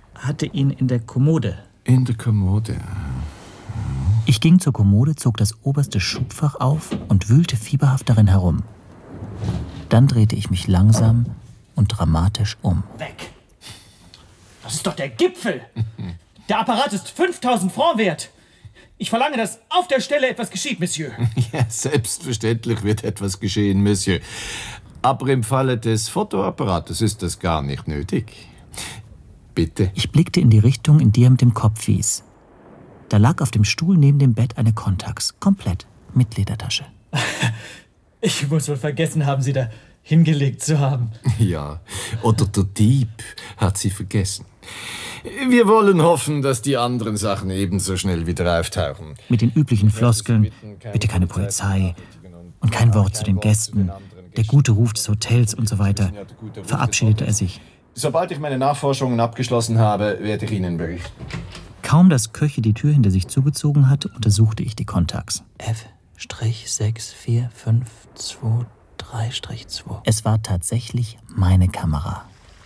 Speaker 2: hatte ihn in der Kommode.
Speaker 12: In der Kommode?
Speaker 2: Ich ging zur Kommode, zog das oberste Schubfach auf und wühlte fieberhaft darin herum. Dann drehte ich mich langsam und dramatisch um.
Speaker 9: Weg! Das ist doch der Gipfel! Der Apparat ist fünftausend Francs wert! Ich verlange, dass auf der Stelle etwas geschieht, Monsieur.
Speaker 12: Ja, selbstverständlich wird etwas geschehen, Monsieur. Aber im Falle des Fotoapparates ist das gar nicht nötig. Bitte.
Speaker 2: Ich blickte in die Richtung, in die er mit dem Kopf wies. Da lag auf dem Stuhl neben dem Bett eine Contax, komplett, mit Ledertasche.
Speaker 9: Ich muss wohl vergessen haben, sie da hingelegt zu haben.
Speaker 12: Ja, oder der Dieb hat sie vergessen. Wir wollen hoffen, dass die anderen Sachen ebenso schnell wieder auftauchen.
Speaker 2: Mit den üblichen Floskeln, bitte keine Polizei und kein Wort zu den Gästen, der gute Ruf des Hotels und so weiter, verabschiedete er sich.
Speaker 15: Sobald ich meine Nachforschungen abgeschlossen habe, werde ich Ihnen berichten.
Speaker 2: Kaum, dass Köche die Tür hinter sich zugezogen hatte, untersuchte ich die Contax. F sechs vier fünf zwei drei zwei. Es war tatsächlich meine Kamera.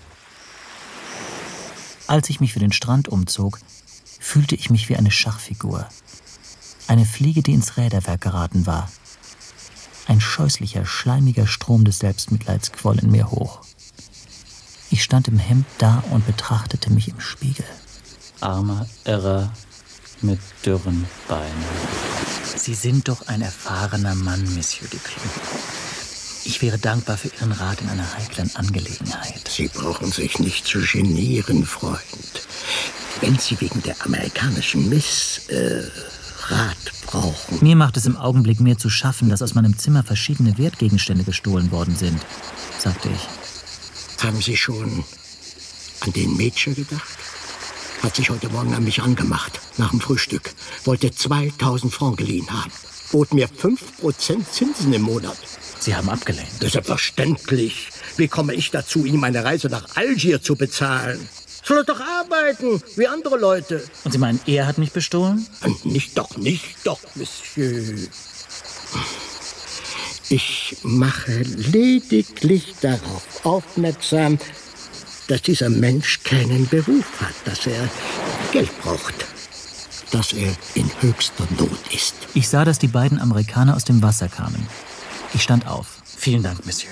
Speaker 2: Als ich mich für den Strand umzog, fühlte ich mich wie eine Schachfigur. Eine Fliege, die ins Räderwerk geraten war. Ein scheußlicher, schleimiger Strom des Selbstmitleids quoll in mir hoch. Ich stand im Hemd da und betrachtete mich im Spiegel.
Speaker 22: Armer Irrer mit dürren Beinen.
Speaker 2: Sie sind doch ein erfahrener Mann, Monsieur Duclos. Ich wäre dankbar für Ihren Rat in einer heiklen Angelegenheit.
Speaker 17: Sie brauchen sich nicht zu genieren, Freund. Wenn Sie wegen der amerikanischen Miss äh, Rat brauchen.
Speaker 2: Mir macht es im Augenblick mehr zu schaffen, dass aus meinem Zimmer verschiedene Wertgegenstände gestohlen worden sind, sagte ich.
Speaker 17: Haben Sie schon an den Major gedacht? Hat sich heute Morgen an mich angemacht, nach dem Frühstück. Wollte zweitausend Francs geliehen haben. Bot mir fünf Prozent Zinsen im Monat.
Speaker 2: Sie haben abgelehnt.
Speaker 17: Das ist selbstverständlich. Wie komme ich dazu, ihm meine Reise nach Algier zu bezahlen? Soll er doch arbeiten, wie andere Leute.
Speaker 2: Und Sie meinen, er hat mich bestohlen?
Speaker 17: Nicht doch, nicht doch, Monsieur. Ich mache lediglich darauf aufmerksam, dass dieser Mensch keinen Beruf hat, dass er Geld braucht, dass er in höchster Not ist.
Speaker 2: Ich sah, dass die beiden Amerikaner aus dem Wasser kamen. Ich stand auf. Vielen Dank, Monsieur.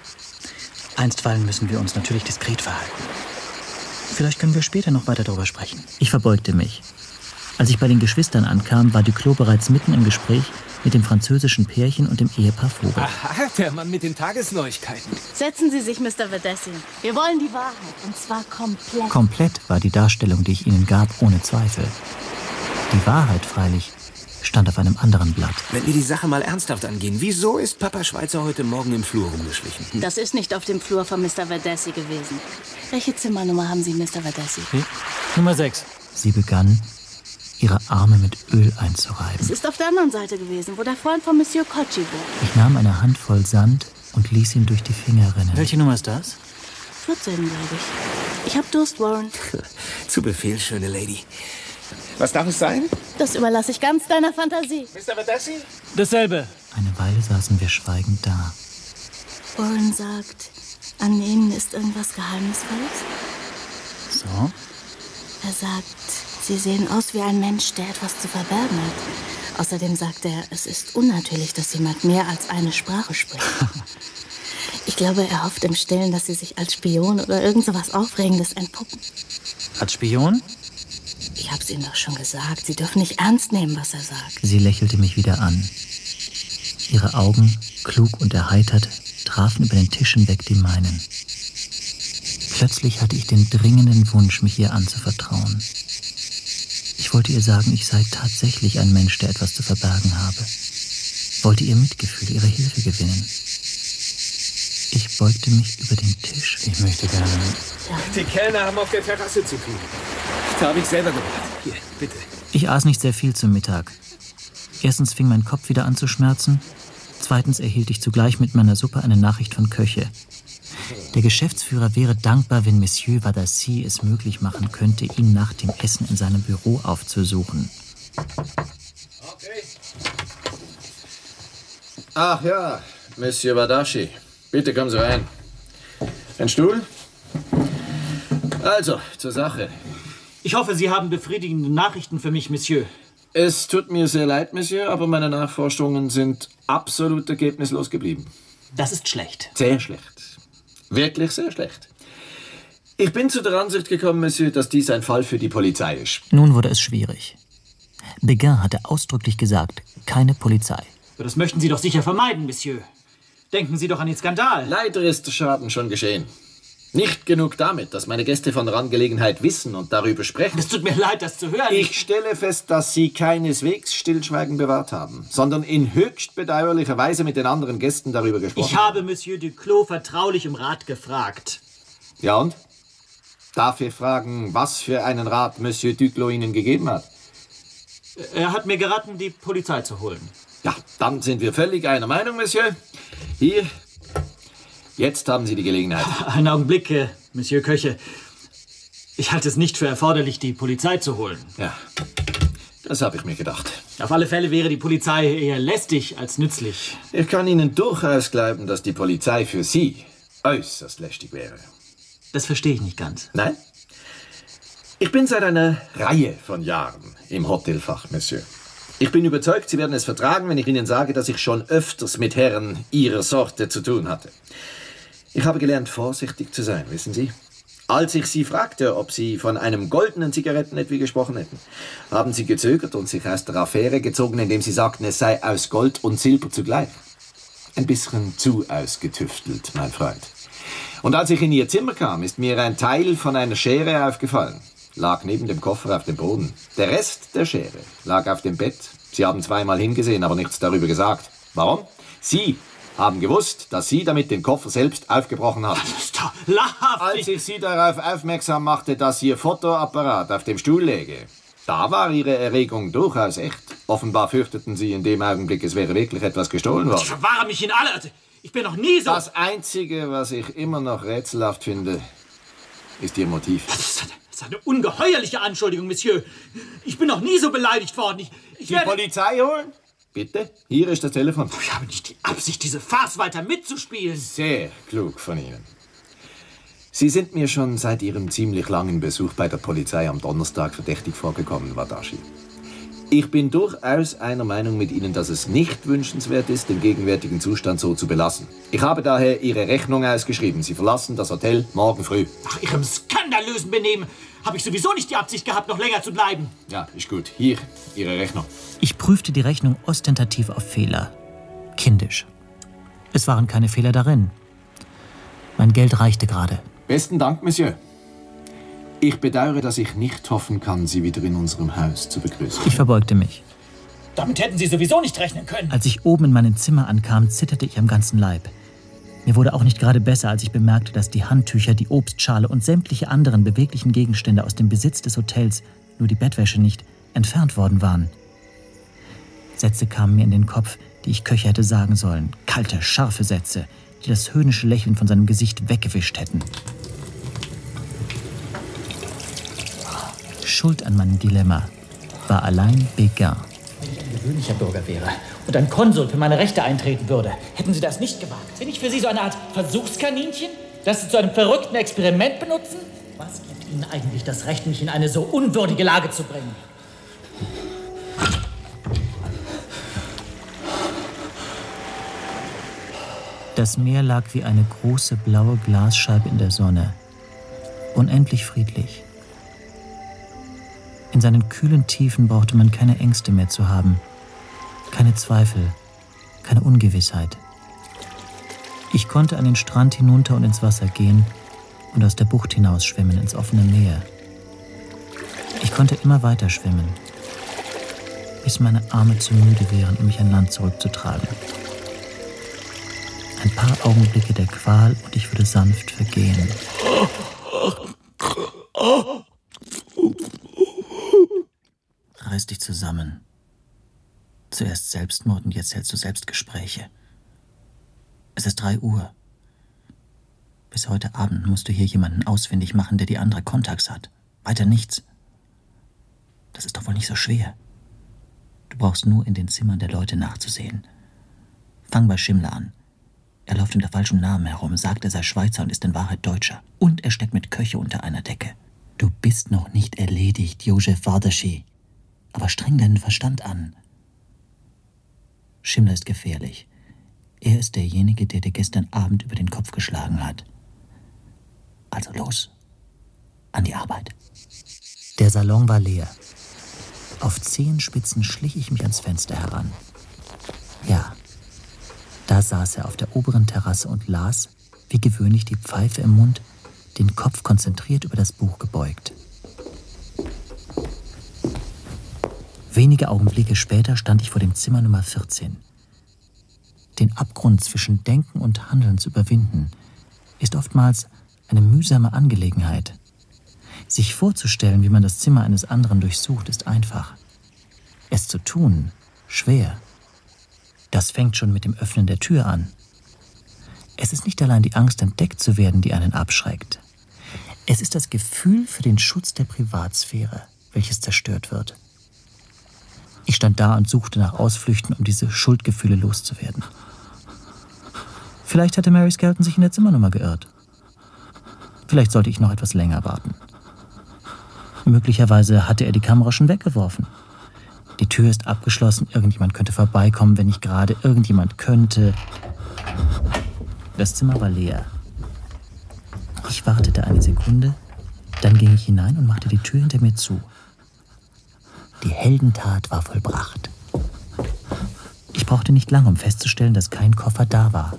Speaker 2: Einstweilen müssen wir uns natürlich diskret verhalten. Vielleicht können wir später noch weiter darüber sprechen. Ich verbeugte mich. Als ich bei den Geschwistern ankam, war Duclos bereits mitten im Gespräch mit dem französischen Pärchen und dem Ehepaar Vogel.
Speaker 3: Aha, der Mann mit den Tagesneuigkeiten.
Speaker 16: Setzen Sie sich, Mister Verdessi. Wir wollen die Wahrheit, und zwar komplett.
Speaker 2: Komplett war die Darstellung, die ich Ihnen gab, ohne Zweifel. Die Wahrheit, freilich, stand auf einem anderen Blatt.
Speaker 3: Wenn wir die Sache mal ernsthaft angehen, wieso ist Papa Schweizer heute Morgen im Flur rumgeschlichen? Hm?
Speaker 16: Das ist nicht auf dem Flur von Mister Verdessi gewesen. Welche Zimmernummer haben Sie, Mister Verdessi?
Speaker 2: Okay. Nummer sechs. Sie begann, ihre Arme mit Öl einzureiben.
Speaker 16: Es ist auf der anderen Seite gewesen, wo der Freund von Monsieur Cocci wohnt.
Speaker 2: Ich nahm eine Handvoll Sand und ließ ihn durch die Finger rinnen. Welche Nummer ist das?
Speaker 16: vierzehn, glaube ich. Ich hab Durst, Warren.
Speaker 3: Zu Befehl, schöne Lady. Was darf es sein?
Speaker 16: Das überlasse ich ganz deiner Fantasie.
Speaker 3: Mister Verdessi?
Speaker 9: Dasselbe.
Speaker 2: Eine Weile saßen wir schweigend da.
Speaker 16: Warren sagt, an Ihnen ist irgendwas Geheimnisvolles.
Speaker 2: So?
Speaker 16: Er sagt, Sie sehen aus wie ein Mensch, der etwas zu verbergen hat. Außerdem sagt er, es ist unnatürlich, dass jemand mehr als eine Sprache spricht. Ich glaube, er hofft im Stillen, dass Sie sich als Spion oder irgend so was Aufregendes entpuppen.
Speaker 2: Als Spion?
Speaker 16: Ich hab's Ihnen doch schon gesagt. Sie dürfen nicht ernst nehmen, was er sagt.
Speaker 2: Sie lächelte mich wieder an. Ihre Augen, klug und erheitert, trafen über den Tisch hinweg die meinen. Plötzlich hatte ich den dringenden Wunsch, mich ihr anzuvertrauen. Ich wollte ihr sagen, ich sei tatsächlich ein Mensch, der etwas zu verbergen habe. Wollte ihr Mitgefühl, ihre Hilfe gewinnen. Ich beugte mich über den Tisch. Ich möchte gerne...
Speaker 3: Die Kellner haben auf der Terrasse zu tun. Das habe ich selber gemacht. Hier, bitte.
Speaker 2: Ich aß nicht sehr viel zum Mittag. Erstens fing mein Kopf wieder an zu schmerzen. Zweitens erhielt ich zugleich mit meiner Suppe eine Nachricht von Köche. Der Geschäftsführer wäre dankbar, wenn Monsieur Verdessi es möglich machen könnte, ihn nach dem Essen in seinem Büro aufzusuchen.
Speaker 15: Okay. Ach ja, Monsieur Verdessi. Bitte kommen Sie rein. Ein Stuhl? Also, zur Sache.
Speaker 9: Ich hoffe, Sie haben befriedigende Nachrichten für mich, Monsieur.
Speaker 15: Es tut mir sehr leid, Monsieur, aber meine Nachforschungen sind absolut ergebnislos geblieben.
Speaker 9: Das ist schlecht.
Speaker 15: Sehr schlecht. Wirklich sehr schlecht. Ich bin zu der Ansicht gekommen, Monsieur, dass dies ein Fall für die Polizei ist.
Speaker 2: Nun wurde es schwierig. Beguin hatte ausdrücklich gesagt, keine Polizei.
Speaker 9: Das möchten Sie doch sicher vermeiden, Monsieur. Denken Sie doch an den Skandal.
Speaker 15: Leider ist der Schaden schon geschehen. Nicht genug damit, dass meine Gäste von der Angelegenheit wissen und darüber sprechen.
Speaker 9: Es tut mir leid, das zu hören.
Speaker 15: Ich stelle fest, dass Sie keineswegs Stillschweigen bewahrt haben, sondern in höchst bedauerlicher Weise mit den anderen Gästen darüber gesprochen.
Speaker 9: Ich habe Monsieur Duclos vertraulich um Rat gefragt.
Speaker 15: Ja und? Darf ich fragen, was für einen Rat Monsieur Duclos Ihnen gegeben hat?
Speaker 9: Er hat mir geraten, die Polizei zu holen.
Speaker 15: Ja, dann sind wir völlig einer Meinung, Monsieur. Hier, jetzt haben Sie die Gelegenheit.
Speaker 9: Einen Augenblick, äh, Monsieur Köche. Ich halte es nicht für erforderlich, die Polizei zu holen.
Speaker 15: Ja, das habe ich mir gedacht.
Speaker 9: Auf alle Fälle wäre die Polizei eher lästig als nützlich.
Speaker 15: Ich kann Ihnen durchaus glauben, dass die Polizei für Sie äußerst lästig wäre.
Speaker 9: Das verstehe ich nicht ganz.
Speaker 15: Nein? Ich bin seit einer Reihe von Jahren im Hotelfach, Monsieur. Ich bin überzeugt, Sie werden es vertragen, wenn ich Ihnen sage, dass ich schon öfters mit Herren Ihrer Sorte zu tun hatte. Ich habe gelernt, vorsichtig zu sein, wissen Sie? Als ich Sie fragte, ob Sie von einem goldenen Zigarettenetui gesprochen hätten, haben Sie gezögert und sich aus der Affäre gezogen, indem Sie sagten, es sei aus Gold und Silber zugleich. Ein bisschen zu ausgetüftelt, mein Freund. Und als ich in Ihr Zimmer kam, ist mir ein Teil von einer Schere aufgefallen. Lag neben dem Koffer auf dem Boden. Der Rest der Schere lag auf dem Bett. Sie haben zweimal hingesehen, aber nichts darüber gesagt. Warum? Sie haben gewusst, dass Sie damit den Koffer selbst aufgebrochen haben.
Speaker 9: Das ist doch lachhaft.
Speaker 15: Als ich Sie darauf aufmerksam machte, dass Ihr Fotoapparat auf dem Stuhl läge, da war Ihre Erregung durchaus echt. Offenbar fürchteten Sie in dem Augenblick, es wäre wirklich etwas gestohlen worden.
Speaker 9: Ich verwahre mich in alle... Ich bin noch nie so...
Speaker 15: Das Einzige, was ich immer noch rätselhaft finde, ist Ihr Motiv.
Speaker 9: Das ist eine ungeheuerliche Anschuldigung, Monsieur. Ich bin noch nie so beleidigt worden. Ich, ich
Speaker 15: die
Speaker 9: werde...
Speaker 15: Polizei holen? Bitte? Hier ist das Telefon.
Speaker 9: Ich habe nicht die Absicht, diese Farce weiter mitzuspielen.
Speaker 15: Sehr klug von Ihnen. Sie sind mir schon seit Ihrem ziemlich langen Besuch bei der Polizei am Donnerstag verdächtig vorgekommen, Wadashi. Ich bin durchaus einer Meinung mit Ihnen, dass es nicht wünschenswert ist, den gegenwärtigen Zustand so zu belassen. Ich habe daher Ihre Rechnung ausgeschrieben. Sie verlassen das Hotel morgen früh.
Speaker 9: Nach Ihrem skandalösen Benehmen habe ich sowieso nicht die Absicht gehabt, noch länger zu bleiben.
Speaker 15: Ja, ist gut. Hier, Ihre Rechnung.
Speaker 2: Ich prüfte die Rechnung ostentativ auf Fehler. Kindisch. Es waren keine Fehler darin. Mein Geld reichte gerade.
Speaker 15: Besten Dank, Monsieur. Ich bedauere, dass ich nicht hoffen kann, Sie wieder in unserem Haus zu begrüßen.
Speaker 2: Ich verbeugte mich.
Speaker 9: Damit hätten Sie sowieso nicht rechnen können.
Speaker 2: Als ich oben in meinem Zimmer ankam, zitterte ich am ganzen Leib. Mir wurde auch nicht gerade besser, als ich bemerkte, dass die Handtücher, die Obstschale und sämtliche anderen beweglichen Gegenstände aus dem Besitz des Hotels, nur die Bettwäsche nicht, entfernt worden waren. Sätze kamen mir in den Kopf, die ich Köche hätte sagen sollen. Kalte, scharfe Sätze, die das höhnische Lächeln von seinem Gesicht weggewischt hätten. Schuld an meinem Dilemma war allein Beguin.
Speaker 4: Wenn ich ein gewöhnlicher Bürger wäre und ein Konsul für meine Rechte eintreten würde, hätten Sie das nicht gewagt. Bin ich für Sie so eine Art Versuchskaninchen, das Sie zu einem verrückten Experiment benutzen? Was gibt Ihnen eigentlich das Recht, mich in eine so unwürdige Lage zu bringen?
Speaker 2: Das Meer lag wie eine große blaue Glasscheibe in der Sonne. Unendlich friedlich. In seinen kühlen Tiefen brauchte man keine Ängste mehr zu haben. Keine Zweifel, keine Ungewissheit. Ich konnte an den Strand hinunter und ins Wasser gehen und aus der Bucht hinaus schwimmen ins offene Meer. Ich konnte immer weiter schwimmen, bis meine Arme zu müde wären, um mich an Land zurückzutragen. Ein paar Augenblicke der Qual und ich würde sanft vergehen. Reiß dich zusammen. Zuerst Selbstmord und jetzt hältst du Selbstgespräche. Es ist drei Uhr. Bis heute Abend musst du hier jemanden ausfindig machen, der die andere Kontakts hat. Weiter nichts. Das ist doch wohl nicht so schwer. Du brauchst nur in den Zimmern der Leute nachzusehen. Fang bei Schimmler an. Er läuft unter falschem Namen herum, sagt, er sei Schweizer und ist in Wahrheit Deutscher. Und er steckt mit Köche unter einer Decke. Du bist noch nicht erledigt, Josef Wardaschi. Aber streng deinen Verstand an. Schimmler ist gefährlich. Er ist derjenige, der dir gestern Abend über den Kopf geschlagen hat. Also los, an die Arbeit. Der Salon war leer. Auf Zehenspitzen schlich ich mich ans Fenster heran. Ja, da saß er auf der oberen Terrasse und las, wie gewöhnlich die Pfeife im Mund, den Kopf konzentriert über das Buch gebeugt. Wenige Augenblicke später stand ich vor dem Zimmer Nummer vierzehn. Den Abgrund zwischen Denken und Handeln zu überwinden, ist oftmals eine mühsame Angelegenheit. Sich vorzustellen, wie man das Zimmer eines anderen durchsucht, ist einfach. Es zu tun, schwer. Das fängt schon mit dem Öffnen der Tür an. Es ist nicht allein die Angst, entdeckt zu werden, die einen abschreckt. Es ist das Gefühl für den Schutz der Privatsphäre, welches zerstört wird. Ich stand da und suchte nach Ausflüchten, um diese Schuldgefühle loszuwerden. Vielleicht hatte Mary Skelton sich in der Zimmernummer geirrt. Vielleicht sollte ich noch etwas länger warten. Möglicherweise hatte er die Kamera schon weggeworfen. Die Tür ist abgeschlossen, irgendjemand könnte vorbeikommen, wenn nicht gerade irgendjemand könnte. Das Zimmer war leer. Ich wartete eine Sekunde, dann ging ich hinein und machte die Tür hinter mir zu. Die Heldentat war vollbracht. Ich brauchte nicht lange, um festzustellen, dass kein Koffer da war.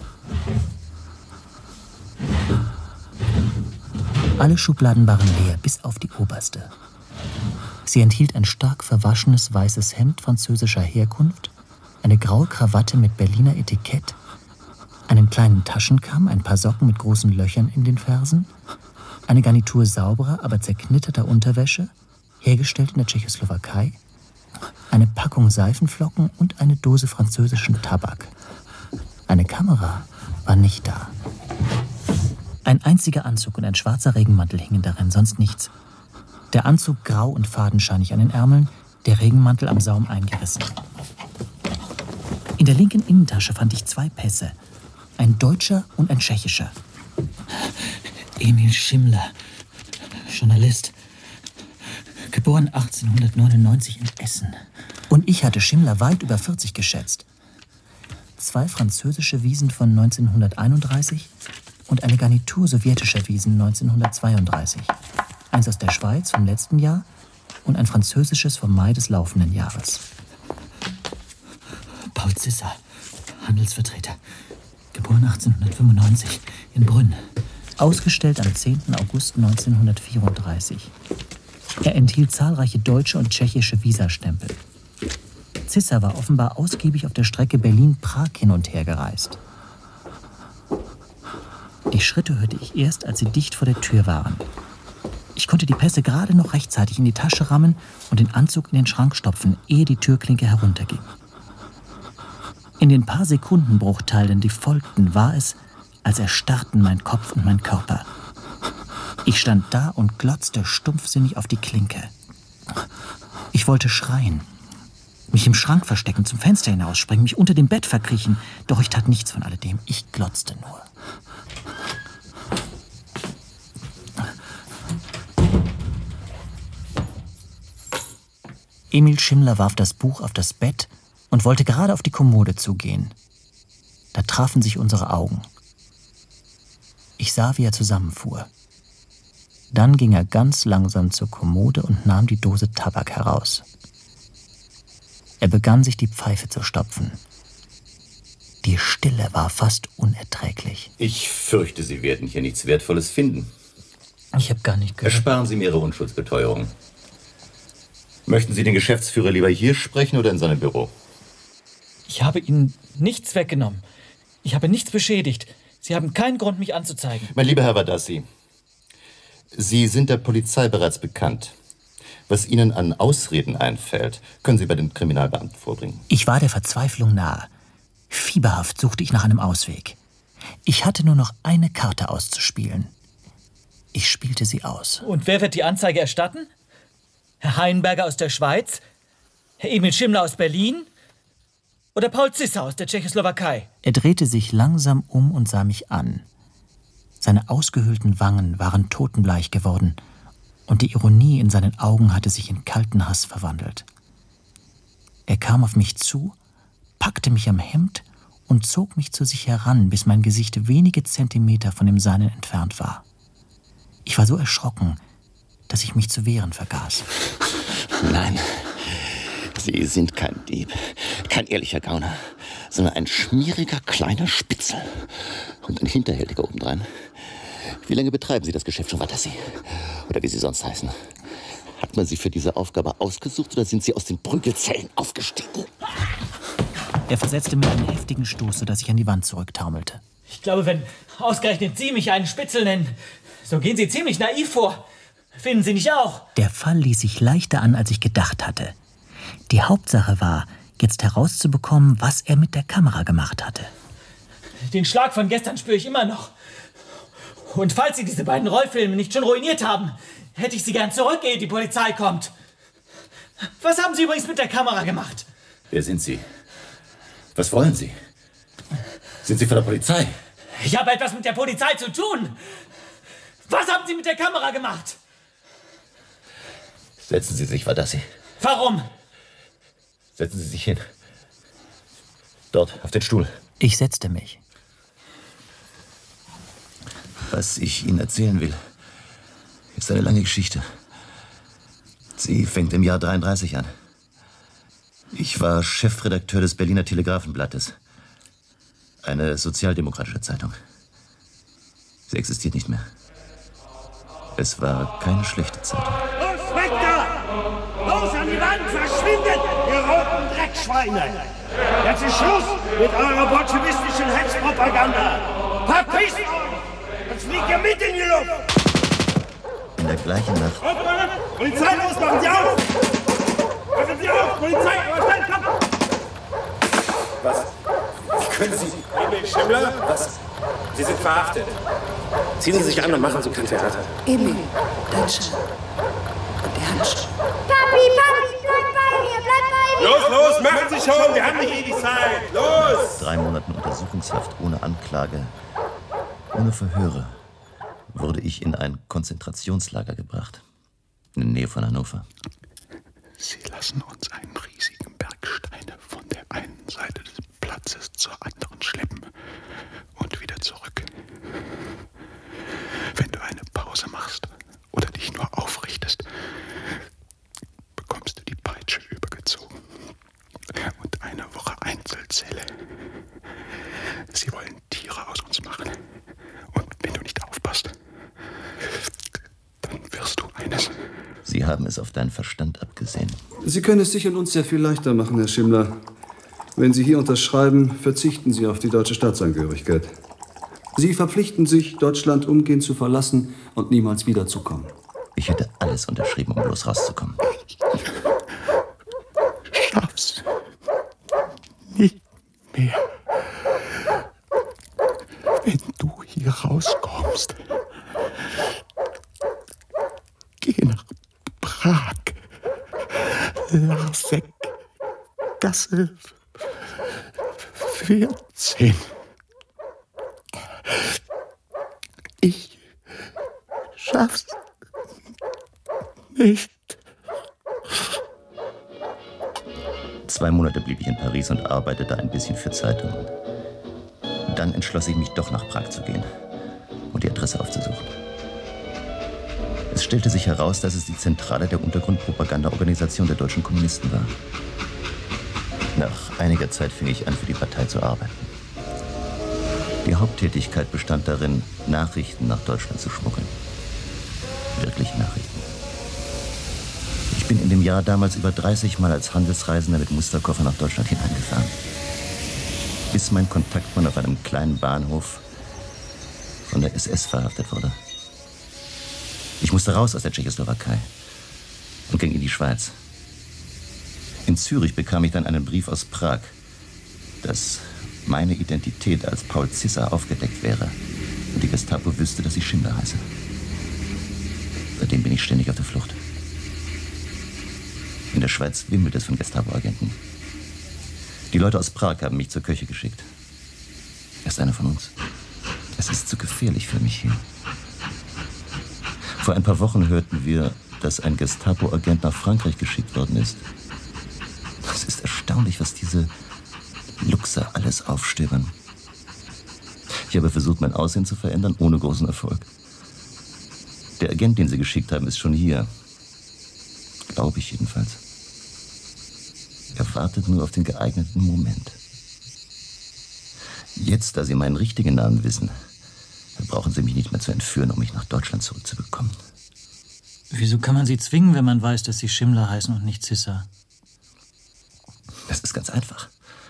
Speaker 2: Alle Schubladen waren leer, bis auf die oberste. Sie enthielt ein stark verwaschenes weißes Hemd französischer Herkunft, eine graue Krawatte mit Berliner Etikett, einen kleinen Taschenkamm, ein paar Socken mit großen Löchern in den Fersen, eine Garnitur sauberer, aber zerknitterter Unterwäsche, hergestellt in der Tschechoslowakei, eine Packung Seifenflocken und eine Dose französischen Tabak. Eine Kamera war nicht da. Ein einziger Anzug und ein schwarzer Regenmantel hingen darin, sonst nichts. Der Anzug grau und fadenscheinig an den Ärmeln, der Regenmantel am Saum eingerissen. In der linken Innentasche fand ich zwei Pässe, ein deutscher und ein tschechischer. Emil Schimmler, Journalist, geboren achtzehnhundertneunundneunzig in Essen. Und ich hatte Schimmler weit über vierzig geschätzt. Zwei französische Wiesen von neunzehnhunderteinunddreißig und eine Garnitur sowjetischer Wiesen neunzehnhundertzweiunddreißig. Eins aus der Schweiz vom letzten Jahr und ein französisches vom Mai des laufenden Jahres. Paul Zisser, Handelsvertreter, geboren achtzehnhundertfünfundneunzig in Brünn. Ausgestellt am zehnten August neunzehnhundertvierunddreißig. Er enthielt zahlreiche deutsche und tschechische Visastempel. Zisser war offenbar ausgiebig auf der Strecke Berlin-Prag hin und her gereist. Die Schritte hörte ich erst, als sie dicht vor der Tür waren. Ich konnte die Pässe gerade noch rechtzeitig in die Tasche rammen und den Anzug in den Schrank stopfen, ehe die Türklinke herunterging. In den paar Sekundenbruchteilen, die folgten, war es, als erstarrten mein Kopf und mein Körper. Ich stand da und glotzte stumpfsinnig auf die Klinke. Ich wollte schreien, mich im Schrank verstecken, zum Fenster hinausspringen, mich unter dem Bett verkriechen, doch ich tat nichts von alledem. Ich glotzte nur. Emil Schimmler warf das Buch auf das Bett und wollte gerade auf die Kommode zugehen. Da trafen sich unsere Augen. Ich sah, wie er zusammenfuhr. Dann ging er ganz langsam zur Kommode und nahm die Dose Tabak heraus. Er begann, sich die Pfeife zu stopfen. Die Stille war fast unerträglich.
Speaker 6: Ich fürchte, Sie werden hier nichts Wertvolles finden.
Speaker 2: Ich habe gar nicht gehört.
Speaker 6: Ersparen Sie mir Ihre Unschuldsbeteuerung. Möchten Sie den Geschäftsführer lieber hier sprechen oder in seinem Büro?
Speaker 4: Ich habe Ihnen nichts weggenommen. Ich habe nichts beschädigt. Sie haben keinen Grund, mich anzuzeigen.
Speaker 6: Mein lieber Herr Wardaschi, Sie sind der Polizei bereits bekannt. Was Ihnen an Ausreden einfällt, können Sie bei den Kriminalbeamten vorbringen.
Speaker 2: Ich war der Verzweiflung nahe. Fieberhaft suchte ich nach einem Ausweg. Ich hatte nur noch eine Karte auszuspielen. Ich spielte sie aus.
Speaker 4: Und wer wird die Anzeige erstatten? Herr Heinberger aus der Schweiz? Herr Emil Schimmler aus Berlin? Oder Paul Zisser aus der Tschechoslowakei?
Speaker 2: Er drehte sich langsam um und sah mich an. Seine ausgehöhlten Wangen waren totenbleich geworden und die Ironie in seinen Augen hatte sich in kalten Hass verwandelt. Er kam auf mich zu, packte mich am Hemd und zog mich zu sich heran, bis mein Gesicht wenige Zentimeter von dem seinen entfernt war. Ich war so erschrocken, dass ich mich zu wehren vergaß.
Speaker 6: Nein, Sie sind kein Dieb, kein ehrlicher Gauner, sondern ein schmieriger kleiner Spitzel und ein Hinterhältiger obendrein. Wie lange betreiben Sie das Geschäft schon, Vatassi? Oder wie Sie sonst heißen? Hat man Sie für diese Aufgabe ausgesucht oder sind Sie aus den Prügelzellen aufgestiegen?
Speaker 2: Er versetzte mir einen heftigen Stoß, sodass ich an die Wand zurücktaumelte.
Speaker 4: Ich glaube, wenn ausgerechnet Sie mich einen Spitzel nennen, so gehen Sie ziemlich naiv vor. Finden Sie nicht auch?
Speaker 2: Der Fall ließ sich leichter an, als ich gedacht hatte. Die Hauptsache war, jetzt herauszubekommen, was er mit der Kamera gemacht hatte.
Speaker 4: Den Schlag von gestern spüre ich immer noch. Und falls Sie diese beiden Rollfilme nicht schon ruiniert haben, hätte ich sie gern zurück, ehe die Polizei kommt. Was haben Sie übrigens mit der Kamera gemacht?
Speaker 6: Wer sind Sie? Was wollen Sie? Sind Sie von der Polizei?
Speaker 4: Ich habe etwas mit der Polizei zu tun. Was haben Sie mit der Kamera gemacht?
Speaker 6: Setzen Sie sich, Vatassi.
Speaker 4: Warum?
Speaker 6: Setzen Sie sich hin. Dort, auf den Stuhl.
Speaker 2: Ich setzte mich.
Speaker 6: Was ich Ihnen erzählen will, ist eine lange Geschichte. Sie fängt im Jahr dreiunddreißig an. Ich war Chefredakteur des Berliner Telegrafenblattes. Eine sozialdemokratische Zeitung. Sie existiert nicht mehr. Es war keine schlechte Zeitung.
Speaker 13: Los, weg da! Los an die Wand, verschwindet, ihr roten Dreckschweine! Jetzt ist Schluss mit eurer bolschewistischen Hetzpropaganda! Verpisst euch! Jetzt fliegt ihr mit in die Luft!
Speaker 6: In der gleichen Nacht...
Speaker 13: Polizei, los, machen Sie auf! Machen Sie auf, Polizei, aber schnell, komm!
Speaker 3: Was? Wie können Sie... Emil Schimmler? Was? Sie sind verhaftet. Ziehen Sie sich an und machen Sie kein Theater.
Speaker 14: Emil, dein Schatz. Der Handschuh.
Speaker 13: Papi, Papi, bleib bei mir, bleib bei mir! Los, los, machen Sie schon, wir haben nicht ewig Zeit. Los!
Speaker 6: Drei Monaten Untersuchungshaft ohne Anklage, ohne Verhöre, wurde ich in ein Konzentrationslager gebracht. In der Nähe von Hannover.
Speaker 1: Sie lassen uns einen riesigen Berg Steine von der einen Seite des Platzes zur anderen schleppen und wieder zurück. Wenn du eine Pause machst oder dich nur aufrichtest, bekommst du die Peitsche übergezogen und eine Woche Einzelzelle. Sie wollen Tiere aus uns machen. Und wenn du nicht aufpasst, dann wirst du eines.
Speaker 6: Sie haben es auf deinen Verstand abgesehen.
Speaker 8: Sie können es sich und uns sehr viel leichter machen, Herr Schimmler. Wenn Sie hier unterschreiben, verzichten Sie auf die deutsche Staatsangehörigkeit. Sie verpflichten sich, Deutschland umgehend zu verlassen und niemals wiederzukommen.
Speaker 6: Ich hätte alles unterschrieben, um bloß rauszukommen.
Speaker 1: Schaff's nicht mehr. Wenn du hier rauskommst, geh nach Prag. Larsek, Gasse vierzehn. Ich schaff's nicht.
Speaker 6: Zwei Monate blieb ich in Paris und arbeitete ein bisschen für Zeitungen. Dann entschloss ich mich doch nach Prag zu gehen und die Adresse aufzusuchen. Es stellte sich heraus, dass es die Zentrale der Untergrundpropagandaorganisation der deutschen Kommunisten war. Nach einiger Zeit fing ich an, für die Partei zu arbeiten. Die Haupttätigkeit bestand darin, Nachrichten nach Deutschland zu schmuggeln. Wirkliche Nachrichten. Ich bin in dem Jahr damals über dreißig Mal als Handelsreisender mit Musterkoffer nach Deutschland hineingefahren. Bis mein Kontaktmann auf einem kleinen Bahnhof von der S S verhaftet wurde. Ich musste raus aus der Tschechoslowakei und ging in die Schweiz. In Zürich bekam ich dann einen Brief aus Prag, dass meine Identität als Paul Zisser aufgedeckt wäre und die Gestapo wüsste, dass ich Schimmler heiße. Seitdem bin ich ständig auf der Flucht. In der Schweiz wimmelt es von Gestapo-Agenten. Die Leute aus Prag haben mich zur Köche geschickt. Er ist einer von uns. Es ist zu gefährlich für mich hier. Vor ein paar Wochen hörten wir, dass ein Gestapo-Agent nach Frankreich geschickt worden ist. Es ist erstaunlich, was diese Luchser alles aufstöbern. Ich habe versucht, mein Aussehen zu verändern, ohne großen Erfolg. Der Agent, den sie geschickt haben, ist schon hier. Glaube ich jedenfalls. Er wartet nur auf den geeigneten Moment. Jetzt, da Sie meinen richtigen Namen wissen, brauchen Sie mich nicht mehr zu entführen, um mich nach Deutschland zurückzubekommen.
Speaker 2: Wieso kann man Sie zwingen, wenn man weiß, dass Sie Schimmler heißen und nicht Zissa?
Speaker 6: Das ist ganz einfach.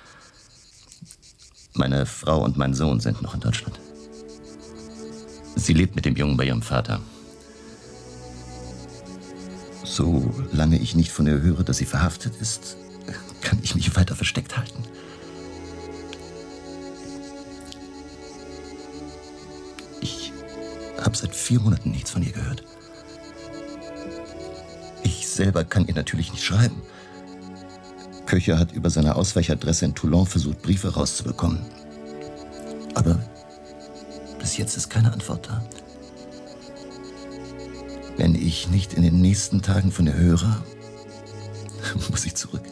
Speaker 6: Meine Frau und mein Sohn sind noch in Deutschland. Sie lebt mit dem Jungen bei ihrem Vater. Solange ich nicht von ihr höre, dass sie verhaftet ist, kann ich mich weiter versteckt halten. Ich habe seit vier Monaten nichts von ihr gehört. Ich selber kann ihr natürlich nicht schreiben. Köcher hat über seine Ausweichadresse in Toulon versucht, Briefe rauszubekommen. Aber bis jetzt ist keine Antwort da. Wenn ich nicht in den nächsten Tagen von ihr höre, muss ich zurück.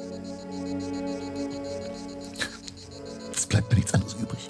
Speaker 6: Es bleibt mir nichts anderes übrig.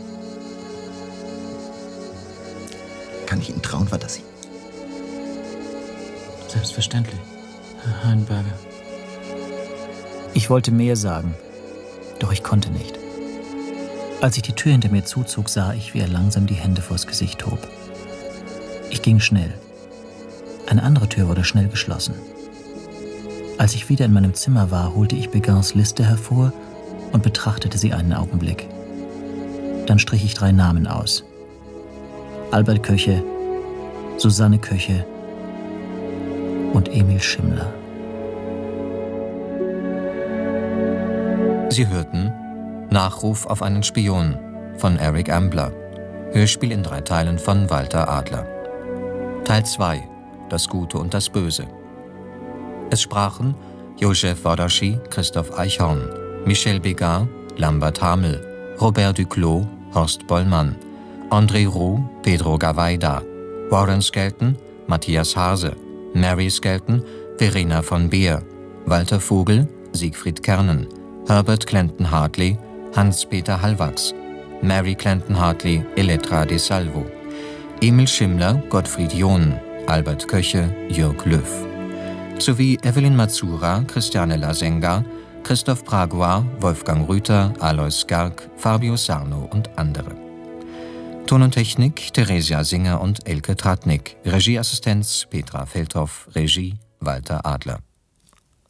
Speaker 6: Kann ich Ihnen trauen, Vadassi?
Speaker 2: Selbstverständlich, Herr Heinberger. Ich wollte mehr sagen, doch ich konnte nicht. Als ich die Tür hinter mir zuzog, sah ich, wie er langsam die Hände vors Gesicht hob. Ich ging schnell. Eine andere Tür wurde schnell geschlossen. Als ich wieder in meinem Zimmer war, holte ich Begins Liste hervor und betrachtete sie einen Augenblick. Dann strich ich drei Namen aus. Albert Köche, Susanne Köche und Emil Schimmler.
Speaker 10: Sie hörten Nachruf auf einen Spion von Eric Ambler. Hörspiel in drei Teilen von Walter Adler. Teil zwei. Das Gute und das Böse. Es sprachen Joseph Wardaschi, Christoph Eichhorn, Michel Begard, Lambert Hamel, Robert Duclos, Horst Bollmann, André Roux, Pedro Gavaida, Warren Skelton, Matthias Hase, Mary Skelton, Verena von Beer, Walter Vogel, Siegfried Kernen, Herbert Clanton Hartley, Hans-Peter Hallwachs, Mary Clanton Hartley, Elettra de Salvo, Emil Schimmler, Gottfried John, Albert Köche, Jörg Löw, sowie Evelyn Mazura, Christiane Lasenga, Christoph Pragois, Wolfgang Rüther, Alois Gerg, Fabio Sarno und andere. Ton und Technik Theresia Singer und Elke Tratnik, Regieassistenz Petra Feldhoff, Regie Walter Adler.